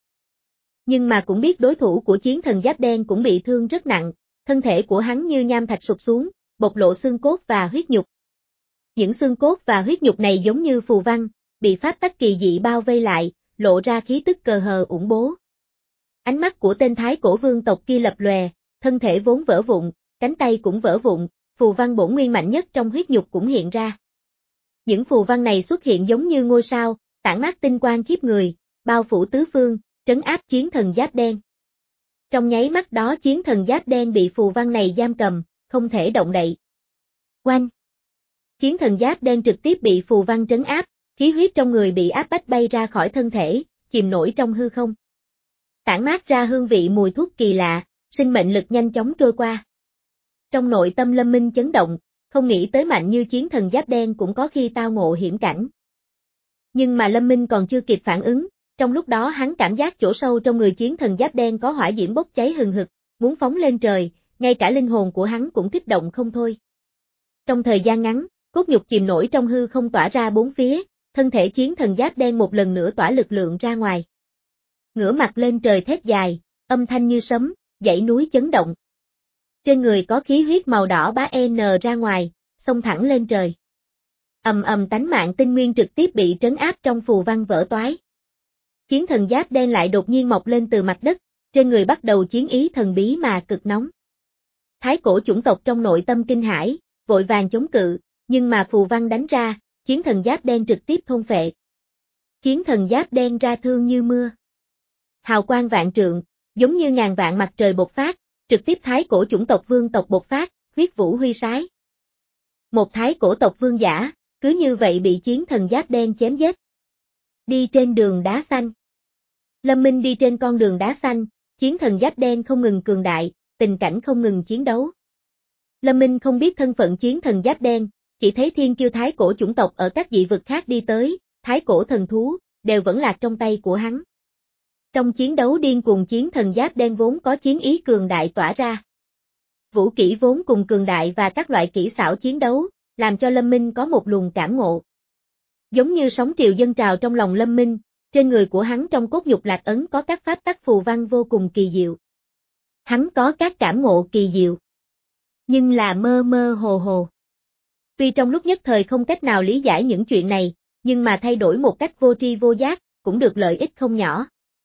Speaker 1: Nhưng mà cũng biết đối thủ của chiến thần giáp đen cũng bị thương rất nặng, thân thể của hắn như nham thạch sụp xuống, bộc lộ xương cốt và huyết nhục. Những xương cốt và huyết nhục này giống như phù văn, bị pháp tắc kỳ dị bao vây lại, lộ ra khí tức cờ hờ ủng bố. Ánh mắt của tên Thái Cổ vương tộc kia lập lòe, thân thể vốn vỡ vụn, cánh tay cũng vỡ vụn, phù văn bổn nguyên mạnh nhất trong huyết nhục cũng hiện ra. Những phù văn này xuất hiện giống như ngôi sao, tản mát tinh quang khiếp người, bao phủ tứ phương, trấn áp chiến thần giáp đen. Trong nháy mắt đó chiến thần giáp đen bị phù văn này giam cầm, không thể động đậy. Oanh! Chiến thần giáp đen trực tiếp bị phù văn trấn áp, khí huyết trong người bị áp bách bay ra khỏi thân thể, chìm nổi trong hư không. Tản mát ra hương vị mùi thuốc kỳ lạ, sinh mệnh lực nhanh chóng trôi qua. Trong nội tâm Lâm Minh chấn động, không nghĩ tới mạnh như chiến thần giáp đen cũng có khi tao ngộ hiểm cảnh. Nhưng mà Lâm Minh còn chưa kịp phản ứng, trong lúc đó hắn cảm giác chỗ sâu trong người chiến thần giáp đen có hỏa diễm bốc cháy hừng hực, muốn phóng lên trời, ngay cả linh hồn của hắn cũng kích động không thôi. Trong thời gian ngắn, cốt nhục chìm nổi trong hư không tỏa ra bốn phía, thân thể chiến thần giáp đen một lần nữa tỏa lực lượng ra ngoài. Ngửa mặt lên trời thét dài, âm thanh như sấm, dãy núi chấn động. Trên người có khí huyết màu đỏ bá en ra ngoài, xông thẳng lên trời. Ầm ầm tánh mạng tinh nguyên trực tiếp bị trấn áp trong phù văn vỡ toái. Chiến thần giáp đen lại đột nhiên mọc lên từ mặt đất, trên người bắt đầu chiến ý thần bí mà cực nóng. Thái cổ chủng tộc trong nội tâm kinh hãi, vội vàng chống cự, nhưng mà phù văn đánh ra, chiến thần giáp đen trực tiếp thôn phệ. Chiến thần giáp đen ra thương như mưa. Hào quang vạn trượng, giống như ngàn vạn mặt trời bộc phát, trực tiếp thái cổ chủng tộc vương tộc bộc phát, huyết vũ huy sái. Một thái cổ tộc vương giả, cứ như vậy bị chiến thần giáp đen chém giết. Đi trên đường đá xanh. Lâm Minh đi trên con đường đá xanh, chiến thần giáp đen không ngừng cường đại, tình cảnh không ngừng chiến đấu. Lâm Minh không biết thân phận chiến thần giáp đen, chỉ thấy thiên kiêu thái cổ chủng tộc ở các dị vực khác đi tới, thái cổ thần thú, đều vẫn lạc trong tay của hắn. Trong chiến đấu điên cuồng chiến thần giáp đen vốn có chiến ý cường đại tỏa ra. Vũ kỹ vốn cùng cường đại và các loại kỹ xảo chiến đấu, làm cho Lâm Minh có một luồng cảm ngộ. Giống như sóng triều dâng trào trong lòng Lâm Minh, trên người của hắn trong cốt nhục lạc ấn có các pháp tắc phù văn vô cùng kỳ diệu. Hắn có các cảm ngộ kỳ diệu, nhưng là mơ mơ hồ hồ. Tuy trong lúc nhất thời không cách nào lý giải những chuyện này, nhưng mà thay đổi một cách vô tri vô giác, cũng được lợi ích không nhỏ.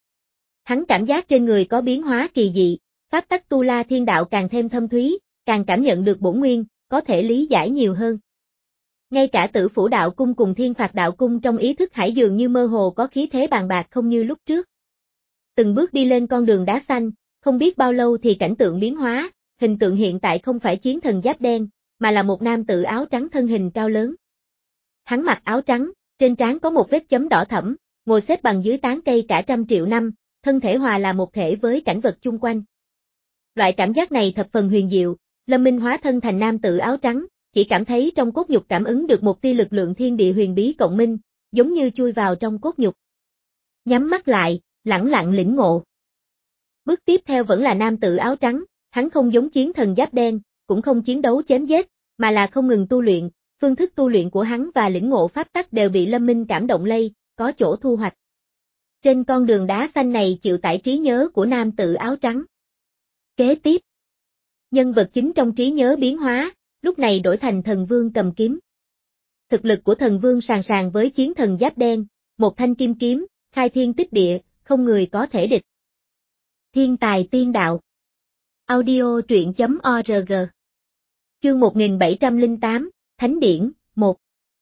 Speaker 1: Hắn cảm giác trên người có biến hóa kỳ dị, pháp tắc tu la thiên đạo càng thêm thâm thúy, càng cảm nhận được bổn nguyên, có thể lý giải nhiều hơn. Ngay cả Tử Phủ đạo cung cùng Thiên Phạt đạo cung trong ý thức hải dường như mơ hồ có khí thế bàn bạc không như lúc trước. Từng bước đi lên con đường đá xanh, không biết bao lâu thì cảnh tượng biến hóa, hình tượng hiện tại không phải chiến thần giáp đen, mà là một nam tử áo trắng thân hình cao lớn. Hắn mặc áo trắng, trên trán có một vết chấm đỏ thẫm, ngồi xếp bằng dưới tán cây cả trăm triệu năm, thân thể hòa là một thể với cảnh vật chung quanh. Loại cảm giác này thập phần huyền diệu, Lâm Minh hóa thân thành nam tử áo trắng, chỉ cảm thấy trong cốt nhục cảm ứng được một tia lực lượng thiên địa huyền bí cộng minh, giống như chui vào trong cốt nhục. Nhắm mắt lại, lẳng lặng lĩnh ngộ. Bước tiếp theo vẫn là nam tử áo trắng, hắn không giống chiến thần giáp đen, cũng không chiến đấu chém giết, mà là không ngừng tu luyện, phương thức tu luyện của hắn và lĩnh ngộ pháp tắc đều bị Lâm Minh cảm động lây, có chỗ thu hoạch. Trên con đường đá xanh này chịu tải trí nhớ của nam tử áo trắng. Kế tiếp, nhân vật chính trong trí nhớ biến hóa, lúc này đổi thành thần vương cầm kiếm. Thực lực của thần vương sàn sàn với chiến thần giáp đen, một thanh kim kiếm, khai thiên tích địa, không người có thể địch. Thiên tài tiên đạo. Audio truyện chấm org. Chương một nghìn bảy trăm lẻ tám, Thánh điển, một.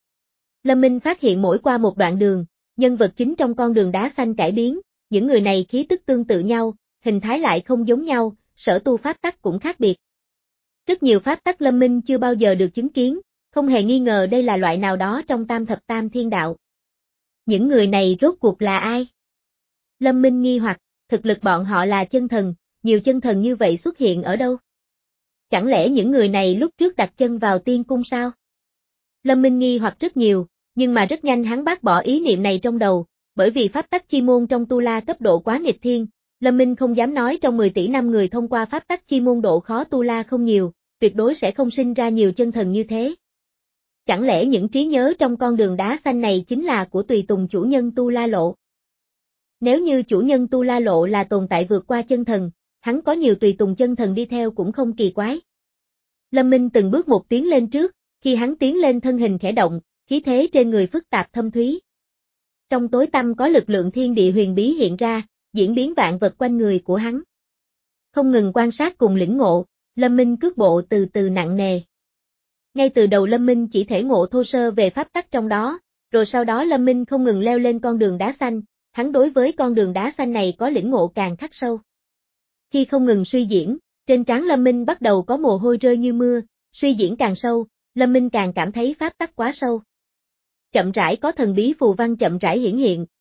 Speaker 1: Lâm Minh phát hiện mỗi qua một đoạn đường, nhân vật chính trong con đường đá xanh cải biến, những người này khí tức tương tự nhau, hình thái lại không giống nhau, sở tu pháp tắc cũng khác biệt. Rất nhiều pháp tắc Lâm Minh chưa bao giờ được chứng kiến, không hề nghi ngờ đây là loại nào đó trong tam thập tam thiên đạo. Những người này rốt cuộc là ai? Lâm Minh nghi hoặc, thực lực bọn họ là chân thần, nhiều chân thần như vậy xuất hiện ở đâu? Chẳng lẽ những người này lúc trước đặt chân vào tiên cung sao? Lâm Minh nghi hoặc rất nhiều, nhưng mà rất nhanh hắn bác bỏ ý niệm này trong đầu, bởi vì pháp tắc chi môn trong tu la cấp độ quá nghịch thiên, Lâm Minh không dám nói trong mười tỷ năm người thông qua pháp tắc chi môn độ khó tu la không nhiều, tuyệt đối sẽ không sinh ra nhiều chân thần như thế. Chẳng lẽ những trí nhớ trong con đường đá xanh này chính là của tùy tùng chủ nhân tu la lộ? Nếu như chủ nhân tu la lộ là tồn tại vượt qua chân thần, hắn có nhiều tùy tùng chân thần đi theo cũng không kỳ quái. Lâm Minh từng bước một tiến lên trước, khi hắn tiến lên thân hình khẽ động, khí thế trên người phức tạp thâm thúy. Trong tối tăm có lực lượng thiên địa huyền bí hiện ra, diễn biến vạn vật quanh người của hắn. Không ngừng quan sát cùng lĩnh ngộ, Lâm Minh cước bộ từ từ nặng nề. Ngay từ đầu Lâm Minh chỉ thể ngộ thô sơ về pháp tắc trong đó, rồi sau đó Lâm Minh không ngừng leo lên con đường đá xanh, hắn đối với con đường đá xanh này có lĩnh ngộ càng khắc sâu. Khi không ngừng suy diễn, trên trán Lâm Minh bắt đầu có mồ hôi rơi như mưa, suy diễn càng sâu, Lâm Minh càng cảm thấy pháp tắc quá sâu. Chậm rãi có thần bí phù văn chậm rãi hiển hiện,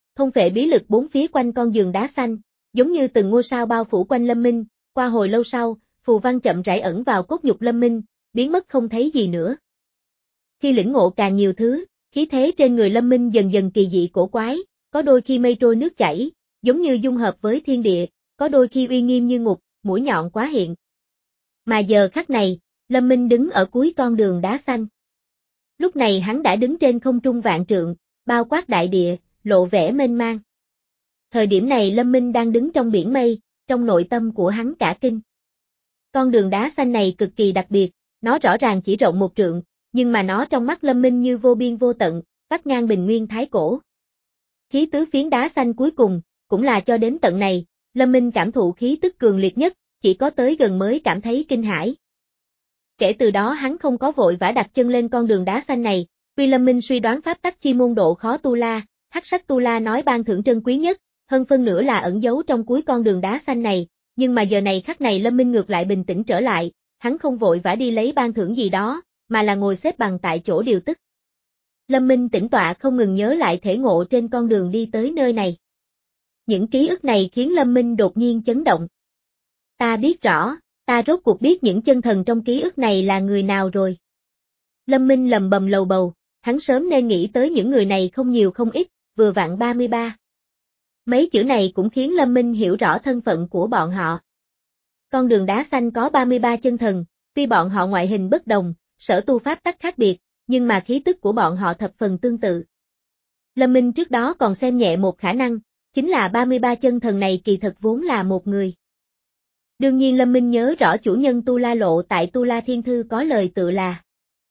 Speaker 1: thôn phệ bí lực bốn phía quanh con giường đá xanh, giống như từng ngôi sao bao phủ quanh Lâm Minh, qua hồi lâu sau, phù văn chậm rãi ẩn vào cốt nhục Lâm Minh, biến mất không thấy gì nữa. Khi lĩnh ngộ càng nhiều thứ, khí thế trên người Lâm Minh dần dần kỳ dị cổ quái, có đôi khi mây trôi nước chảy, giống như dung hợp với thiên địa, có đôi khi uy nghiêm như ngục, mũi nhọn quá hiện. Mà giờ khắc này, Lâm Minh đứng ở cuối con đường đá xanh. Lúc này hắn đã đứng trên không trung vạn trượng, bao quát đại địa, lộ vẻ mênh mang. Thời điểm này Lâm Minh đang đứng trong biển mây, trong nội tâm của hắn cả kinh. Con đường đá xanh này cực kỳ đặc biệt, nó rõ ràng chỉ rộng một trượng, nhưng mà nó trong mắt Lâm Minh như vô biên vô tận, vắt ngang bình nguyên thái cổ. Khí tứ phiến đá xanh cuối cùng, cũng là cho đến tận này, Lâm Minh cảm thụ khí tức cường liệt nhất, chỉ có tới gần mới cảm thấy kinh hãi. Kể từ đó hắn không có vội vã đặt chân lên con đường đá xanh này, tuy Lâm Minh suy đoán pháp tắc chi môn độ khó tu la, hắc sắc tu la nói ban thưởng trân quý nhất, hơn phân nửa là ẩn giấu trong cuối con đường đá xanh này, nhưng mà giờ này khắc này Lâm Minh ngược lại bình tĩnh trở lại, hắn không vội vã đi lấy ban thưởng gì đó, mà là ngồi xếp bằng tại chỗ điều tức. Lâm Minh tĩnh tọa không ngừng nhớ lại thể ngộ trên con đường đi tới nơi này. Những ký ức này khiến Lâm Minh đột nhiên chấn động. Ta biết rõ, ta rốt cuộc biết những chân thần trong ký ức này là người nào rồi. Lâm Minh lầm bầm lầu bầu, hắn sớm nên nghĩ tới những người này không nhiều không ít, vừa vặn ba mươi ba. Mấy chữ này cũng khiến Lâm Minh hiểu rõ thân phận của bọn họ. Con đường đá xanh có ba mươi ba chân thần, tuy bọn họ ngoại hình bất đồng, sở tu pháp tắc khác biệt, nhưng mà khí tức của bọn họ thập phần tương tự. Lâm Minh trước đó còn xem nhẹ một khả năng, chính là ba mươi ba chân thần này kỳ thật vốn là một người. Đương nhiên Lâm Minh nhớ rõ chủ nhân Tu La Lộ tại Tu La Thiên Thư có lời tự là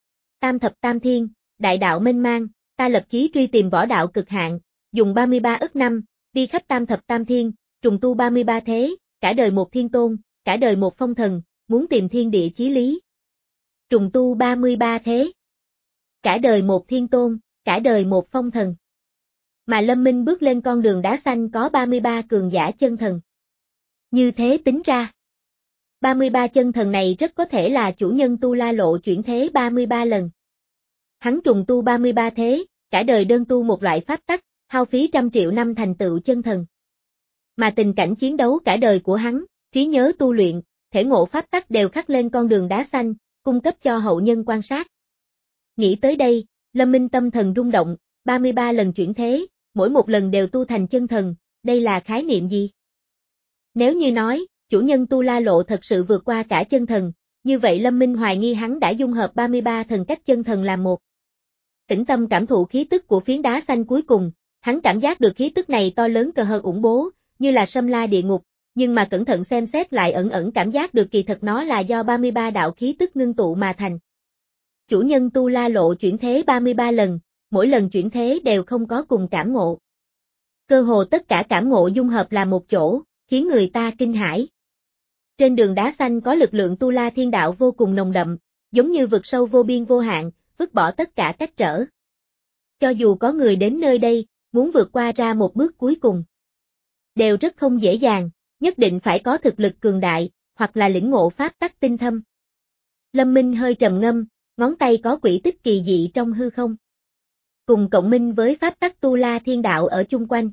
Speaker 1: Tam thập tam thiên, đại đạo mênh mang, ta lập chí truy tìm võ đạo cực hạn, dùng ba mươi ba ức năm, đi khắp tam thập tam thiên, trùng tu ba mươi ba thế, cả đời một thiên tôn, cả đời một phong thần, muốn tìm thiên địa chí lý. Trùng tu ba mươi ba thế, cả đời một thiên tôn, cả đời một phong thần. Mà Lâm Minh bước lên con đường đá xanh có ba mươi ba cường giả chân thần. Như thế tính ra, ba mươi ba chân thần này rất có thể là chủ nhân Tu La Lộ chuyển thế ba mươi ba lần. Hắn trùng tu ba mươi ba thế, cả đời đơn tu một loại pháp tắc, hao phí trăm triệu năm thành tựu chân thần. Mà tình cảnh chiến đấu cả đời của hắn, trí nhớ tu luyện, thể ngộ pháp tắc đều khắc lên con đường đá xanh, cung cấp cho hậu nhân quan sát. Nghĩ tới đây, Lâm Minh tâm thần rung động, ba mươi ba lần chuyển thế, mỗi một lần đều tu thành chân thần, đây là khái niệm gì? Nếu như nói, chủ nhân Tu La Lộ thật sự vượt qua cả chân thần, như vậy Lâm Minh hoài nghi hắn đã dung hợp ba mươi ba thần cách chân thần làm một. Tĩnh tâm cảm thụ khí tức của phiến đá xanh cuối cùng, hắn cảm giác được khí tức này to lớn cờ hơn ủng bố, như là xâm la địa ngục, nhưng mà cẩn thận xem xét lại ẩn ẩn cảm giác được kỳ thật nó là do ba mươi ba đạo khí tức ngưng tụ mà thành. Chủ nhân Tu La Lộ chuyển thế ba mươi ba lần, mỗi lần chuyển thế đều không có cùng cảm ngộ. Cơ hồ tất cả cảm ngộ dung hợp là một chỗ, khiến người ta kinh hãi. Trên đường đá xanh có lực lượng Tu La Thiên Đạo vô cùng nồng đậm, giống như vực sâu vô biên vô hạn, vứt bỏ tất cả cách trở. Cho dù có người đến nơi đây, muốn vượt qua ra một bước cuối cùng, đều rất không dễ dàng, nhất định phải có thực lực cường đại, hoặc là lĩnh ngộ pháp tắc tinh thâm. Lâm Minh hơi trầm ngâm, ngón tay có quỹ tích kỳ dị trong hư không. Cùng cộng minh với pháp tắc Tu La Thiên Đạo ở chung quanh.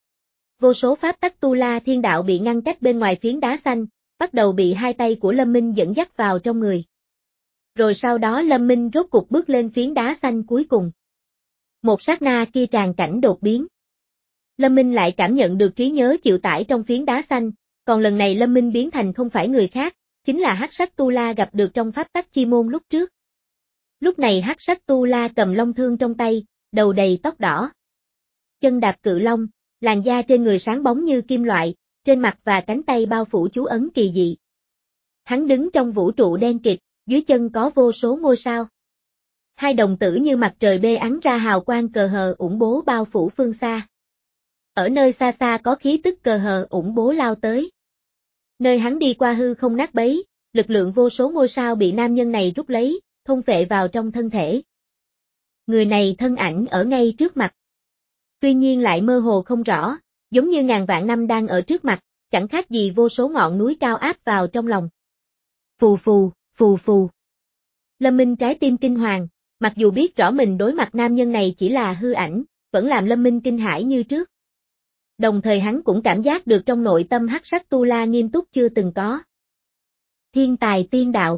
Speaker 1: Vô số pháp tắc Tu La Thiên Đạo bị ngăn cách bên ngoài phiến đá xanh, bắt đầu bị hai tay của Lâm Minh dẫn dắt vào trong người. Rồi sau đó Lâm Minh rốt cục bước lên phiến đá xanh cuối cùng. Một sát na kia tràn cảnh đột biến. Lâm Minh lại cảm nhận được trí nhớ chịu tải trong phiến đá xanh, còn lần này Lâm Minh biến thành không phải người khác, chính là hắc sắc Tu La gặp được trong pháp tắc chi môn lúc trước. Lúc này hắc sắc Tu La cầm long thương trong tay, đầu đầy tóc đỏ. Chân đạp cự long, làn da trên người sáng bóng như kim loại, trên mặt và cánh tay bao phủ chú ấn kỳ dị. Hắn đứng trong vũ trụ đen kịt, dưới chân có vô số ngôi sao. Hai đồng tử như mặt trời bê ắng ra hào quang cờ hờ ủng bố bao phủ phương xa. Ở nơi xa xa có khí tức cờ hờ ủng bố lao tới. Nơi hắn đi qua hư không nát bấy, lực lượng vô số ngôi sao bị nam nhân này rút lấy, thôn phệ vào trong thân thể. Người này thân ảnh ở ngay trước mặt. Tuy nhiên lại mơ hồ không rõ, giống như ngàn vạn năm đang ở trước mặt, chẳng khác gì vô số ngọn núi cao áp vào trong lòng. Phù phù, phù phù. Lâm Minh trái tim kinh hoàng, mặc dù biết rõ mình đối mặt nam nhân này chỉ là hư ảnh, vẫn làm Lâm Minh kinh hãi như trước. Đồng thời hắn cũng cảm giác được trong nội tâm hắc sắc tu la nghiêm túc chưa từng có. Thiên tài tiên đạo.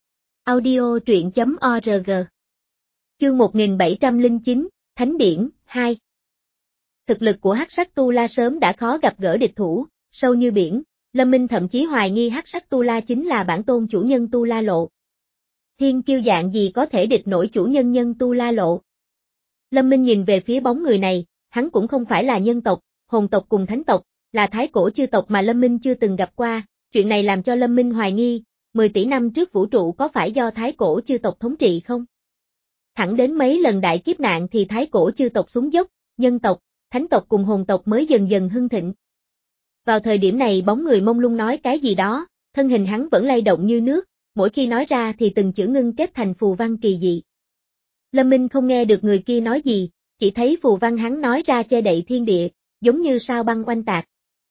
Speaker 1: Audio truyện chấm org. Chương một nghìn bảy trăm lẻ chín, Thánh điển, hai. Thực lực của hắc sắc tu la sớm đã khó gặp gỡ địch thủ, sâu như biển, Lâm Minh thậm chí hoài nghi hắc sắc tu la chính là bản tôn chủ nhân tu la lộ. Thiên kiêu dạng gì có thể địch nổi chủ nhân nhân tu la lộ? Lâm Minh nhìn về phía bóng người này, hắn cũng không phải là nhân tộc, hồn tộc cùng thánh tộc, là thái cổ chư tộc mà Lâm Minh chưa từng gặp qua, chuyện này làm cho Lâm Minh hoài nghi, mười tỷ năm trước vũ trụ có phải do thái cổ chư tộc thống trị không? Thẳng đến mấy lần đại kiếp nạn thì thái cổ chư tộc xuống dốc, nhân tộc, thánh tộc cùng hồn tộc mới dần dần hưng thịnh. Vào thời điểm này bóng người mông lung nói cái gì đó, thân hình hắn vẫn lay động như nước, mỗi khi nói ra thì từng chữ ngưng kết thành phù văn kỳ dị. Lâm Minh không nghe được người kia nói gì, chỉ thấy phù văn hắn nói ra che đậy thiên địa, giống như sao băng oanh tạc.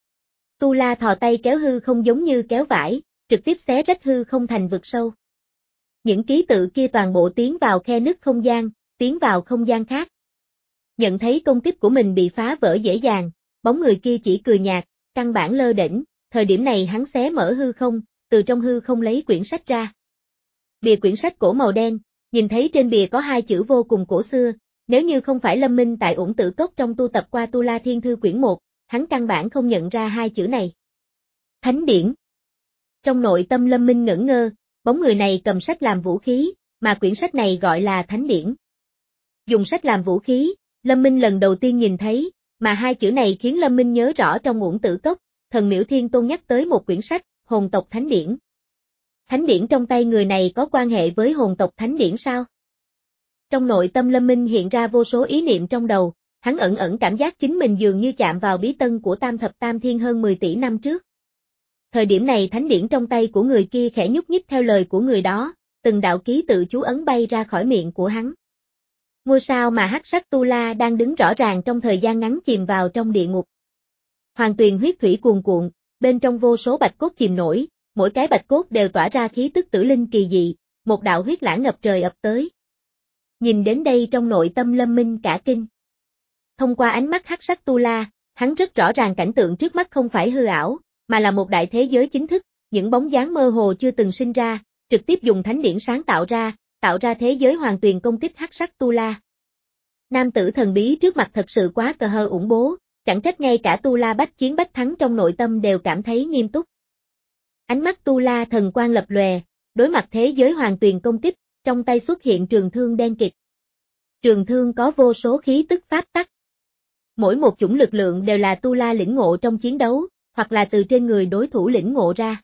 Speaker 1: Tu La thò tay kéo hư không giống như kéo vải, trực tiếp xé rách hư không thành vực sâu. Những ký tự kia toàn bộ tiến vào khe nứt không gian, tiến vào không gian khác. Nhận thấy công kích của mình bị phá vỡ dễ dàng, bóng người kia chỉ cười nhạt, căn bản lơ đễnh, thời điểm này hắn xé mở hư không, từ trong hư không lấy quyển sách ra. Bìa quyển sách cổ màu đen, nhìn thấy trên bìa có hai chữ vô cùng cổ xưa, nếu như không phải Lâm Minh tại Uổng Tử Cốc trong tu tập qua Tu La Thiên Thư quyển một, hắn căn bản không nhận ra hai chữ này. Thánh điển. Trong nội tâm Lâm Minh ngẩn ngơ, bóng người này cầm sách làm vũ khí, mà quyển sách này gọi là Thánh điển. Dùng sách làm vũ khí, Lâm Minh lần đầu tiên nhìn thấy, mà hai chữ này khiến Lâm Minh nhớ rõ trong Uổng Tử Cốc, Thần Miễu Thiên Tôn nhắc tới một quyển sách, Hồn tộc Thánh điển. Thánh điển trong tay người này có quan hệ với hồn tộc Thánh điển sao? Trong nội tâm Lâm Minh hiện ra vô số ý niệm trong đầu, hắn ẩn ẩn cảm giác chính mình dường như chạm vào bí tân của Tam Thập Tam Thiên hơn mười tỷ năm trước. Thời điểm này thánh điển trong tay của người kia khẽ nhúc nhích theo lời của người đó, từng đạo ký tự chú ấn bay ra khỏi miệng của hắn. Ngôi sao mà hắc sắc tu la đang đứng rõ ràng trong thời gian ngắn chìm vào trong địa ngục. Hoàng tuyền huyết thủy cuồn cuộn, bên trong vô số bạch cốt chìm nổi, mỗi cái bạch cốt đều tỏa ra khí tức tử linh kỳ dị, một đạo huyết lãng ngập trời ập tới. Nhìn đến đây trong nội tâm Lâm Minh cả kinh. Thông qua ánh mắt hắc sắc tu la, hắn rất rõ ràng cảnh tượng trước mắt không phải hư ảo, mà là một đại thế giới chính thức, những bóng dáng mơ hồ chưa từng sinh ra, trực tiếp dùng thánh điển sáng tạo ra, tạo ra thế giới hoàng tuyền công kích hắc sắc tu la. Nam tử thần bí trước mặt thật sự quá cờ hơ ủng bố, chẳng trách ngay cả tu la bách chiến bách thắng trong nội tâm đều cảm thấy nghiêm túc. Ánh mắt tu la thần quang lập lòe, đối mặt thế giới hoàng tuyền công kích, trong tay xuất hiện trường thương đen kịt. Trường thương có vô số khí tức pháp tắc. Mỗi một chủng lực lượng đều là tu la lĩnh ngộ trong chiến đấu, hoặc là từ trên người đối thủ lĩnh ngộ ra.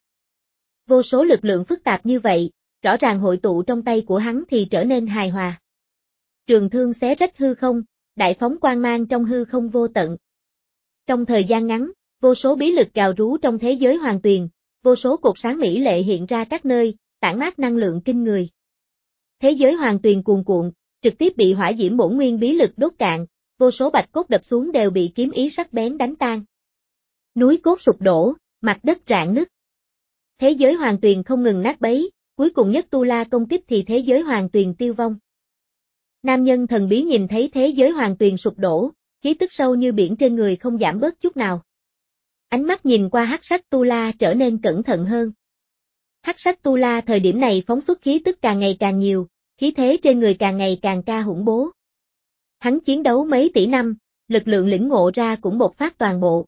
Speaker 1: Vô số lực lượng phức tạp như vậy, rõ ràng hội tụ trong tay của hắn thì trở nên hài hòa. Trường thương xé rách hư không, đại phóng quang mang trong hư không vô tận. Trong thời gian ngắn, vô số bí lực gào rú trong thế giới hoàng tuyền, vô số cột sáng mỹ lệ hiện ra các nơi, tản mát năng lượng kinh người. Thế giới hoàng tuyền cuồn cuộn, trực tiếp bị hỏa diễm bổn nguyên bí lực đốt cạn, vô số bạch cốt đập xuống đều bị kiếm ý sắc bén đánh tan. Núi cốt sụp đổ, mặt đất rạn nứt. Thế giới hoàng tuyền không ngừng nát bấy, cuối cùng nhất tu la công kích thì thế giới hoàng tuyền tiêu vong. Nam nhân thần bí nhìn thấy thế giới hoàng tuyền sụp đổ, khí tức sâu như biển trên người không giảm bớt chút nào. Ánh mắt nhìn qua hắc sắc tu la trở nên cẩn thận hơn. Hắc sắc tu la thời điểm này phóng xuất khí tức càng ngày càng nhiều, khí thế trên người càng ngày càng ca hủng bố. Hắn chiến đấu mấy tỷ năm, lực lượng lĩnh ngộ ra cũng bộc phát toàn bộ.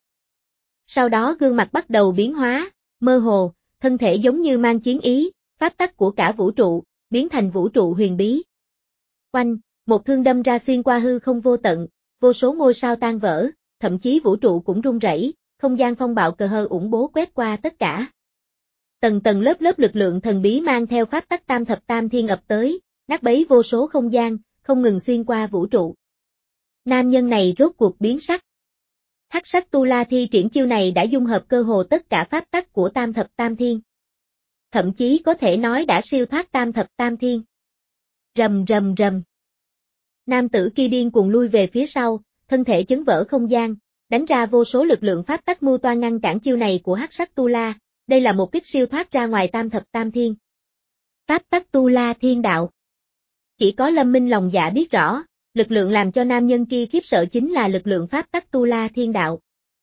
Speaker 1: Sau đó gương mặt bắt đầu biến hóa, mơ hồ, thân thể giống như mang chiến ý, pháp tắc của cả vũ trụ, biến thành vũ trụ huyền bí. Oanh, một thương đâm ra xuyên qua hư không vô tận, vô số ngôi sao tan vỡ, thậm chí vũ trụ cũng rung rẩy, không gian phong bạo cờ hơ ủng bố quét qua tất cả. Tầng tầng lớp lớp lực lượng thần bí mang theo pháp tắc tam thập tam thiên ập tới, nát bấy vô số không gian, không ngừng xuyên qua vũ trụ. Nam nhân này rốt cuộc biến sắc. Hắc sắc tu la thi triển chiêu này đã dung hợp cơ hồ tất cả pháp tắc của tam thập tam thiên. Thậm chí có thể nói đã siêu thoát tam thập tam thiên. Rầm rầm rầm. Nam tử kia điên cuồng lui về phía sau, thân thể chấn vỡ không gian, đánh ra vô số lực lượng pháp tắc mưu toan ngăn cản chiêu này của hắc sắc tu la, đây là một kích siêu thoát ra ngoài tam thập tam thiên. Pháp tắc tu la thiên đạo. Chỉ có Lâm Minh lòng dạ biết rõ, lực lượng làm cho nam nhân kia khiếp sợ chính là lực lượng pháp tắc tu la thiên đạo.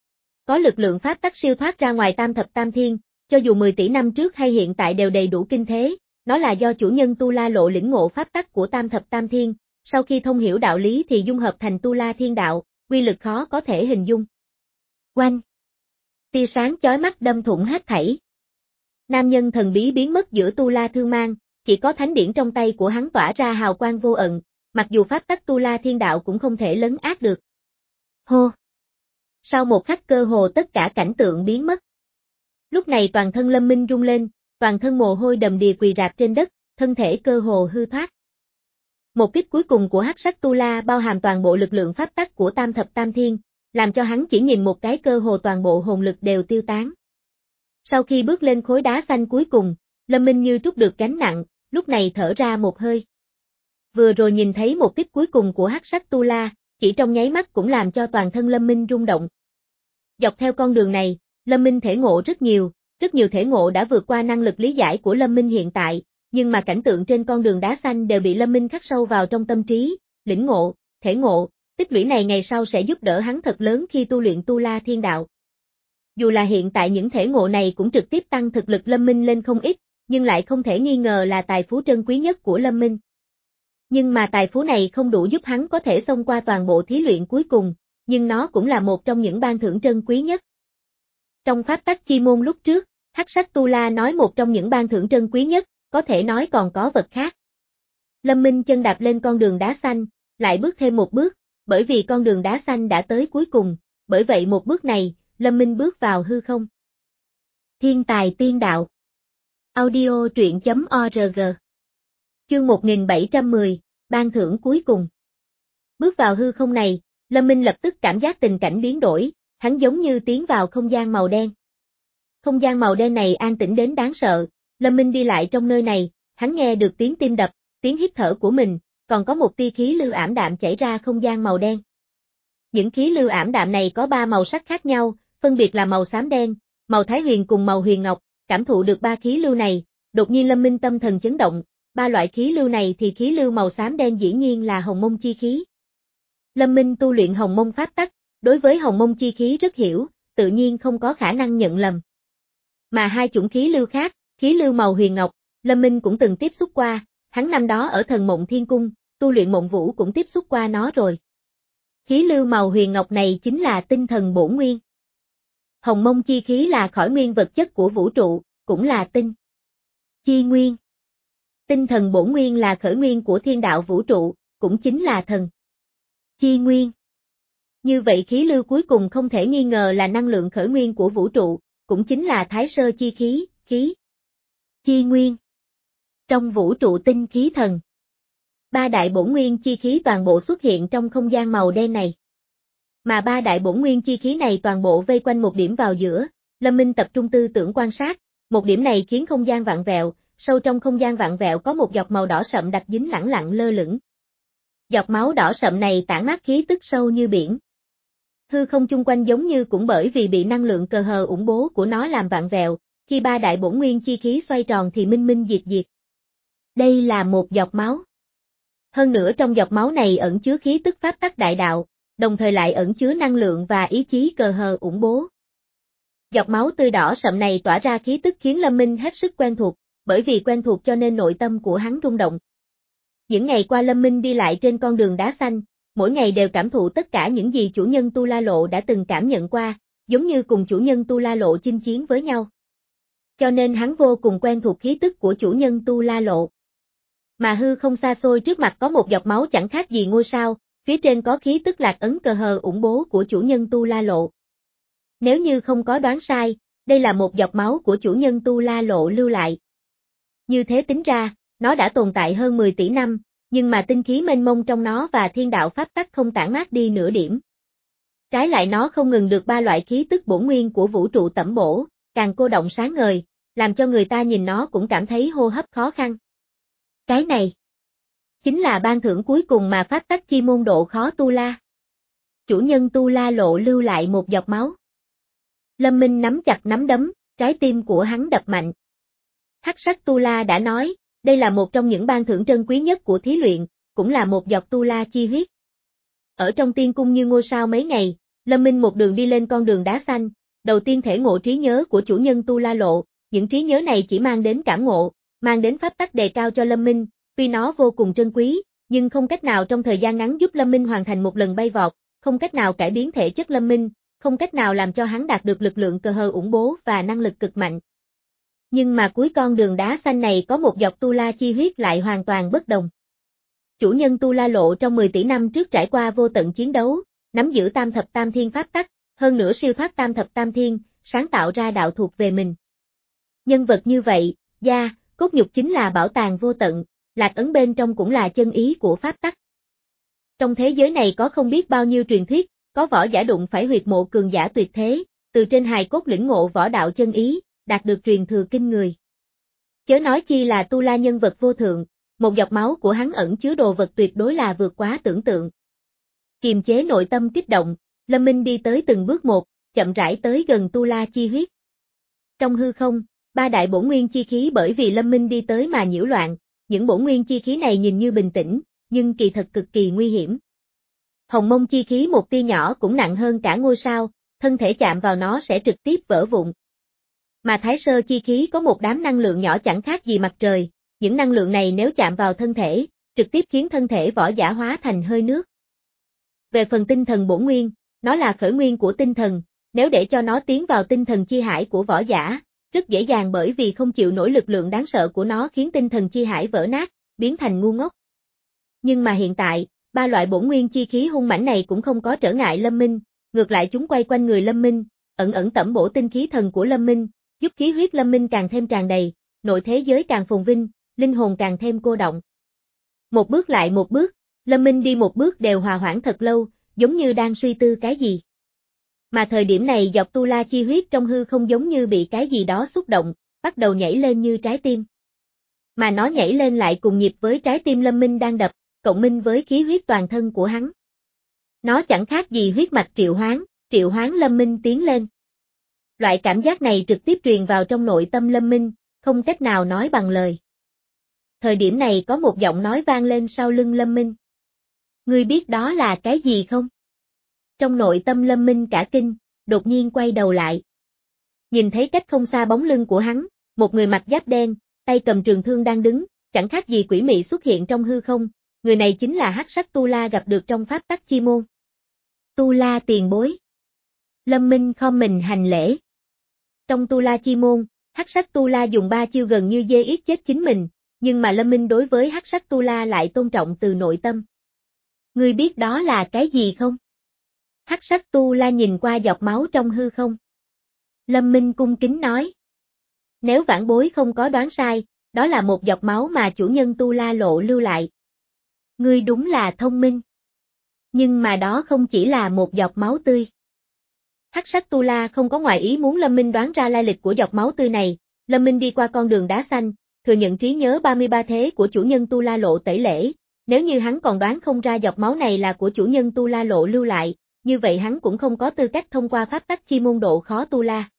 Speaker 1: Có lực lượng pháp tắc siêu thoát ra ngoài tam thập tam thiên, cho dù mười tỷ năm trước hay hiện tại đều đầy đủ kinh thế, nó là do chủ nhân Tu La Lộ lĩnh ngộ pháp tắc của tam thập tam thiên, sau khi thông hiểu đạo lý thì dung hợp thành Tu La Thiên Đạo, quy lực khó có thể hình dung. Oanh! Tia sáng chói mắt đâm thủng hết thảy. Nam nhân thần bí biến mất giữa Tu La Thương Mang, chỉ có thánh điển trong tay của hắn tỏa ra hào quang vô ẩn, mặc dù pháp tắc Tu La Thiên Đạo cũng không thể lấn át được. Hô! Sau một khắc cơ hồ tất cả cảnh tượng biến mất. Lúc này toàn thân Lâm Minh rung lên, toàn thân mồ hôi đầm đìa quỳ rạp trên đất, thân thể cơ hồ hư thoát. Một kích cuối cùng của hắc sắc Tu La bao hàm toàn bộ lực lượng pháp tắc của tam thập tam thiên, làm cho hắn chỉ nhìn một cái cơ hồ toàn bộ hồn lực đều tiêu tán. Sau khi bước lên khối đá xanh cuối cùng, Lâm Minh như trút được gánh nặng, lúc này thở ra một hơi. Vừa rồi nhìn thấy một kích cuối cùng của hắc sắc Tu La, chỉ trong nháy mắt cũng làm cho toàn thân Lâm Minh rung động. Dọc theo con đường này, Lâm Minh thể ngộ rất nhiều, rất nhiều thể ngộ đã vượt qua năng lực lý giải của Lâm Minh hiện tại, nhưng mà cảnh tượng trên con đường đá xanh đều bị Lâm Minh khắc sâu vào trong tâm trí, lĩnh ngộ, thể ngộ, tích lũy này ngày sau sẽ giúp đỡ hắn thật lớn khi tu luyện Tu La Thiên Đạo. Dù là hiện tại những thể ngộ này cũng trực tiếp tăng thực lực Lâm Minh lên không ít, nhưng lại không thể nghi ngờ là tài phú trân quý nhất của Lâm Minh. Nhưng mà tài phú này không đủ giúp hắn có thể xông qua toàn bộ thí luyện cuối cùng, nhưng nó cũng là một trong những ban thưởng trân quý nhất. Trong pháp tắc chi môn lúc trước, hắc sắc Tu La nói một trong những ban thưởng trân quý nhất, có thể nói còn có vật khác. Lâm Minh chân đạp lên con đường đá xanh, lại bước thêm một bước, bởi vì con đường đá xanh đã tới cuối cùng, bởi vậy một bước này, Lâm Minh bước vào hư không. Thiên tài tiên đạo. Audio truyện chấm org. Chương một nghìn bảy trăm mười, ban thưởng cuối cùng. Bước vào hư không này, Lâm Minh lập tức cảm giác tình cảnh biến đổi, hắn giống như tiến vào không gian màu đen. Không gian màu đen này an tĩnh đến đáng sợ, Lâm Minh đi lại trong nơi này, hắn nghe được tiếng tim đập, tiếng hít thở của mình, còn có một tia khí lưu ảm đạm chảy ra không gian màu đen. Những khí lưu ảm đạm này có ba màu sắc khác nhau, phân biệt là màu xám đen, màu thái huyền cùng màu huyền ngọc, cảm thụ được ba khí lưu này, đột nhiên Lâm Minh tâm thần chấn động, ba loại khí lưu này thì khí lưu màu xám đen dĩ nhiên là hồng mông chi khí. Lâm Minh tu luyện hồng mông pháp tắc, đối với hồng mông chi khí rất hiểu, tự nhiên không có khả năng nhận lầm. Mà hai chủng khí lưu khác, khí lưu màu huyền ngọc, Lâm Minh cũng từng tiếp xúc qua, hắn năm đó ở Thần Mộng Thiên Cung, tu luyện mộng vũ cũng tiếp xúc qua nó rồi. Khí lưu màu huyền ngọc này chính là tinh thần bổn nguyên. Hồng mông chi khí là khởi nguyên vật chất của vũ trụ, cũng là tinh chi nguyên. Tinh thần bổn nguyên là khởi nguyên của thiên đạo vũ trụ, cũng chính là thần chi nguyên. Như vậy khí lưu cuối cùng không thể nghi ngờ là năng lượng khởi nguyên của vũ trụ, cũng chính là thái sơ chi khí, khí chi nguyên. Trong vũ trụ tinh khí thần, ba đại bổn nguyên chi khí toàn bộ xuất hiện trong không gian màu đen này. Mà ba đại bổn nguyên chi khí này toàn bộ vây quanh một điểm vào giữa, Lâm Minh tập trung tư tưởng quan sát, một điểm này khiến không gian vặn vẹo, sâu trong không gian vặn vẹo có một giọt màu đỏ sậm đặc dính lẳng lặng lơ lửng. Giọt máu đỏ sậm này tản mát khí tức sâu như biển. Hư không chung quanh giống như cũng bởi vì bị năng lượng cờ hờ ủng bố của nó làm vặn vẹo, khi ba đại bổn nguyên chi khí xoay tròn thì minh minh diệt diệt. Đây là một giọt máu. Hơn nữa trong giọt máu này ẩn chứa khí tức pháp tắc đại đạo, đồng thời lại ẩn chứa năng lượng và ý chí cờ hờ ủng bố. Giọt máu tươi đỏ sậm này tỏa ra khí tức khiến Lâm Minh hết sức quen thuộc, bởi vì quen thuộc cho nên nội tâm của hắn rung động. Những ngày qua Lâm Minh đi lại trên con đường đá xanh, mỗi ngày đều cảm thụ tất cả những gì chủ nhân Tu La Lộ đã từng cảm nhận qua, giống như cùng chủ nhân Tu La Lộ chinh chiến với nhau. Cho nên hắn vô cùng quen thuộc khí tức của chủ nhân Tu La Lộ. Mà hư không xa xôi trước mặt có một giọt máu chẳng khác gì ngôi sao, phía trên có khí tức lạc ấn cờ hờ ủng bố của chủ nhân Tu La Lộ. Nếu như không có đoán sai, đây là một giọt máu của chủ nhân Tu La Lộ lưu lại. Như thế tính ra, nó đã tồn tại hơn mười tỷ năm, nhưng mà tinh khí mênh mông trong nó và thiên đạo pháp tắc không tản mát đi nửa điểm. Trái lại nó không ngừng được ba loại khí tức bổn nguyên của vũ trụ tẩm bổ, càng cô động sáng ngời, làm cho người ta nhìn nó cũng cảm thấy hô hấp khó khăn. Cái này chính là ban thưởng cuối cùng mà pháp tắc chi môn độ khó Tu La. Chủ nhân Tu La Lộ lưu lại một giọt máu. Lâm Minh nắm chặt nắm đấm, trái tim của hắn đập mạnh. Hắc sắc Tu La đã nói, đây là một trong những ban thưởng trân quý nhất của thí luyện, cũng là một giọt Tu La chi huyết. Ở trong tiên cung như ngôi sao mấy ngày, Lâm Minh một đường đi lên con đường đá xanh, đầu tiên thể ngộ trí nhớ của chủ nhân Tu La Lộ, những trí nhớ này chỉ mang đến cảm ngộ, mang đến pháp tắc đề cao cho Lâm Minh, tuy nó vô cùng trân quý, nhưng không cách nào trong thời gian ngắn giúp Lâm Minh hoàn thành một lần bay vọt, không cách nào cải biến thể chất Lâm Minh, không cách nào làm cho hắn đạt được lực lượng cơ hờ ủng bố và năng lực cực mạnh. Nhưng mà cuối con đường đá xanh này có một dọc Tu La chi huyết lại hoàn toàn bất đồng. Chủ nhân Tu La Lộ trong mười tỷ năm trước trải qua vô tận chiến đấu, nắm giữ tam thập tam thiên pháp tắc, hơn nữa siêu thoát tam thập tam thiên, sáng tạo ra đạo thuộc về mình. Nhân vật như vậy, da, cốt nhục chính là bảo tàng vô tận, lạc ấn bên trong cũng là chân ý của pháp tắc. Trong thế giới này có không biết bao nhiêu truyền thuyết, có võ giả đụng phải huyệt mộ cường giả tuyệt thế, từ trên hài cốt lĩnh ngộ võ đạo chân ý, đạt được truyền thừa kinh người. Chớ nói chi là Tu La nhân vật vô thượng, một giọt máu của hắn ẩn chứa đồ vật tuyệt đối là vượt quá tưởng tượng. Kiềm chế nội tâm kích động, Lâm Minh đi tới từng bước một, chậm rãi tới gần Tu La chi huyết. Trong hư không, ba đại bổn nguyên chi khí bởi vì Lâm Minh đi tới mà nhiễu loạn, những bổn nguyên chi khí này nhìn như bình tĩnh, nhưng kỳ thật cực kỳ nguy hiểm. Hồng mông chi khí một tia nhỏ cũng nặng hơn cả ngôi sao, thân thể chạm vào nó sẽ trực tiếp vỡ vụn. Mà thái sơ chi khí có một đám năng lượng nhỏ chẳng khác gì mặt trời, những năng lượng này nếu chạm vào thân thể, trực tiếp khiến thân thể võ giả hóa thành hơi nước. Về phần tinh thần bổn nguyên, nó là khởi nguyên của tinh thần, nếu để cho nó tiến vào tinh thần chi hải của võ giả, rất dễ dàng bởi vì không chịu nổi lực lượng đáng sợ của nó khiến tinh thần chi hải vỡ nát, biến thành ngu ngốc. Nhưng mà hiện tại, ba loại bổn nguyên chi khí hung mãnh này cũng không có trở ngại Lâm Minh, ngược lại chúng quay quanh người Lâm Minh, ẩn ẩn tẩm bổ tinh khí thần của Lâm Minh, giúp khí huyết Lâm Minh càng thêm tràn đầy, nội thế giới càng phồn vinh, linh hồn càng thêm cô động. Một bước lại một bước, Lâm Minh đi một bước đều hòa hoãn thật lâu, giống như đang suy tư cái gì. Mà thời điểm này dọc Tu La chi huyết trong hư không giống như bị cái gì đó xúc động, bắt đầu nhảy lên như trái tim. Mà nó nhảy lên lại cùng nhịp với trái tim Lâm Minh đang đập, cộng minh với khí huyết toàn thân của hắn. Nó chẳng khác gì huyết mạch triệu hoán, triệu hoán Lâm Minh tiến lên. Loại cảm giác này trực tiếp truyền vào trong nội tâm Lâm Minh, không cách nào nói bằng lời. Thời điểm này có một giọng nói vang lên sau lưng Lâm Minh. Ngươi biết đó là cái gì không? Trong nội tâm Lâm Minh cả kinh, đột nhiên quay đầu lại. Nhìn thấy cách không xa bóng lưng của hắn, một người mặc giáp đen, tay cầm trường thương đang đứng, chẳng khác gì quỷ mị xuất hiện trong hư không, người này chính là Hắc Sắc Tu La gặp được trong pháp tắc chi môn. Tu La tiền bối. Lâm Minh khom mình hành lễ. Trong Tu La chi môn, Hắc Sắc Tu La dùng ba chiêu gần như dê yết chết chính mình, nhưng mà Lâm Minh đối với Hắc Sắc Tu La lại tôn trọng từ nội tâm. Ngươi biết đó là cái gì không? Hắc Sắc Tu La nhìn qua giọt máu trong hư không. Lâm Minh cung kính nói. Nếu vãn bối không có đoán sai, đó là một giọt máu mà chủ nhân Tu La Lộ lưu lại. Ngươi đúng là thông minh. Nhưng mà đó không chỉ là một giọt máu tươi. Hắc Sắc Tu La không có ngoại ý muốn Lâm Minh đoán ra lai lịch của giọt máu tươi này. Lâm Minh đi qua con đường đá xanh, thừa nhận trí nhớ ba mươi ba thế của chủ nhân Tu La Lộ tẩy lễ. Nếu như hắn còn đoán không ra giọt máu này là của chủ nhân Tu La Lộ lưu lại, như vậy hắn cũng không có tư cách thông qua pháp tắc chi môn độ khó Tu La.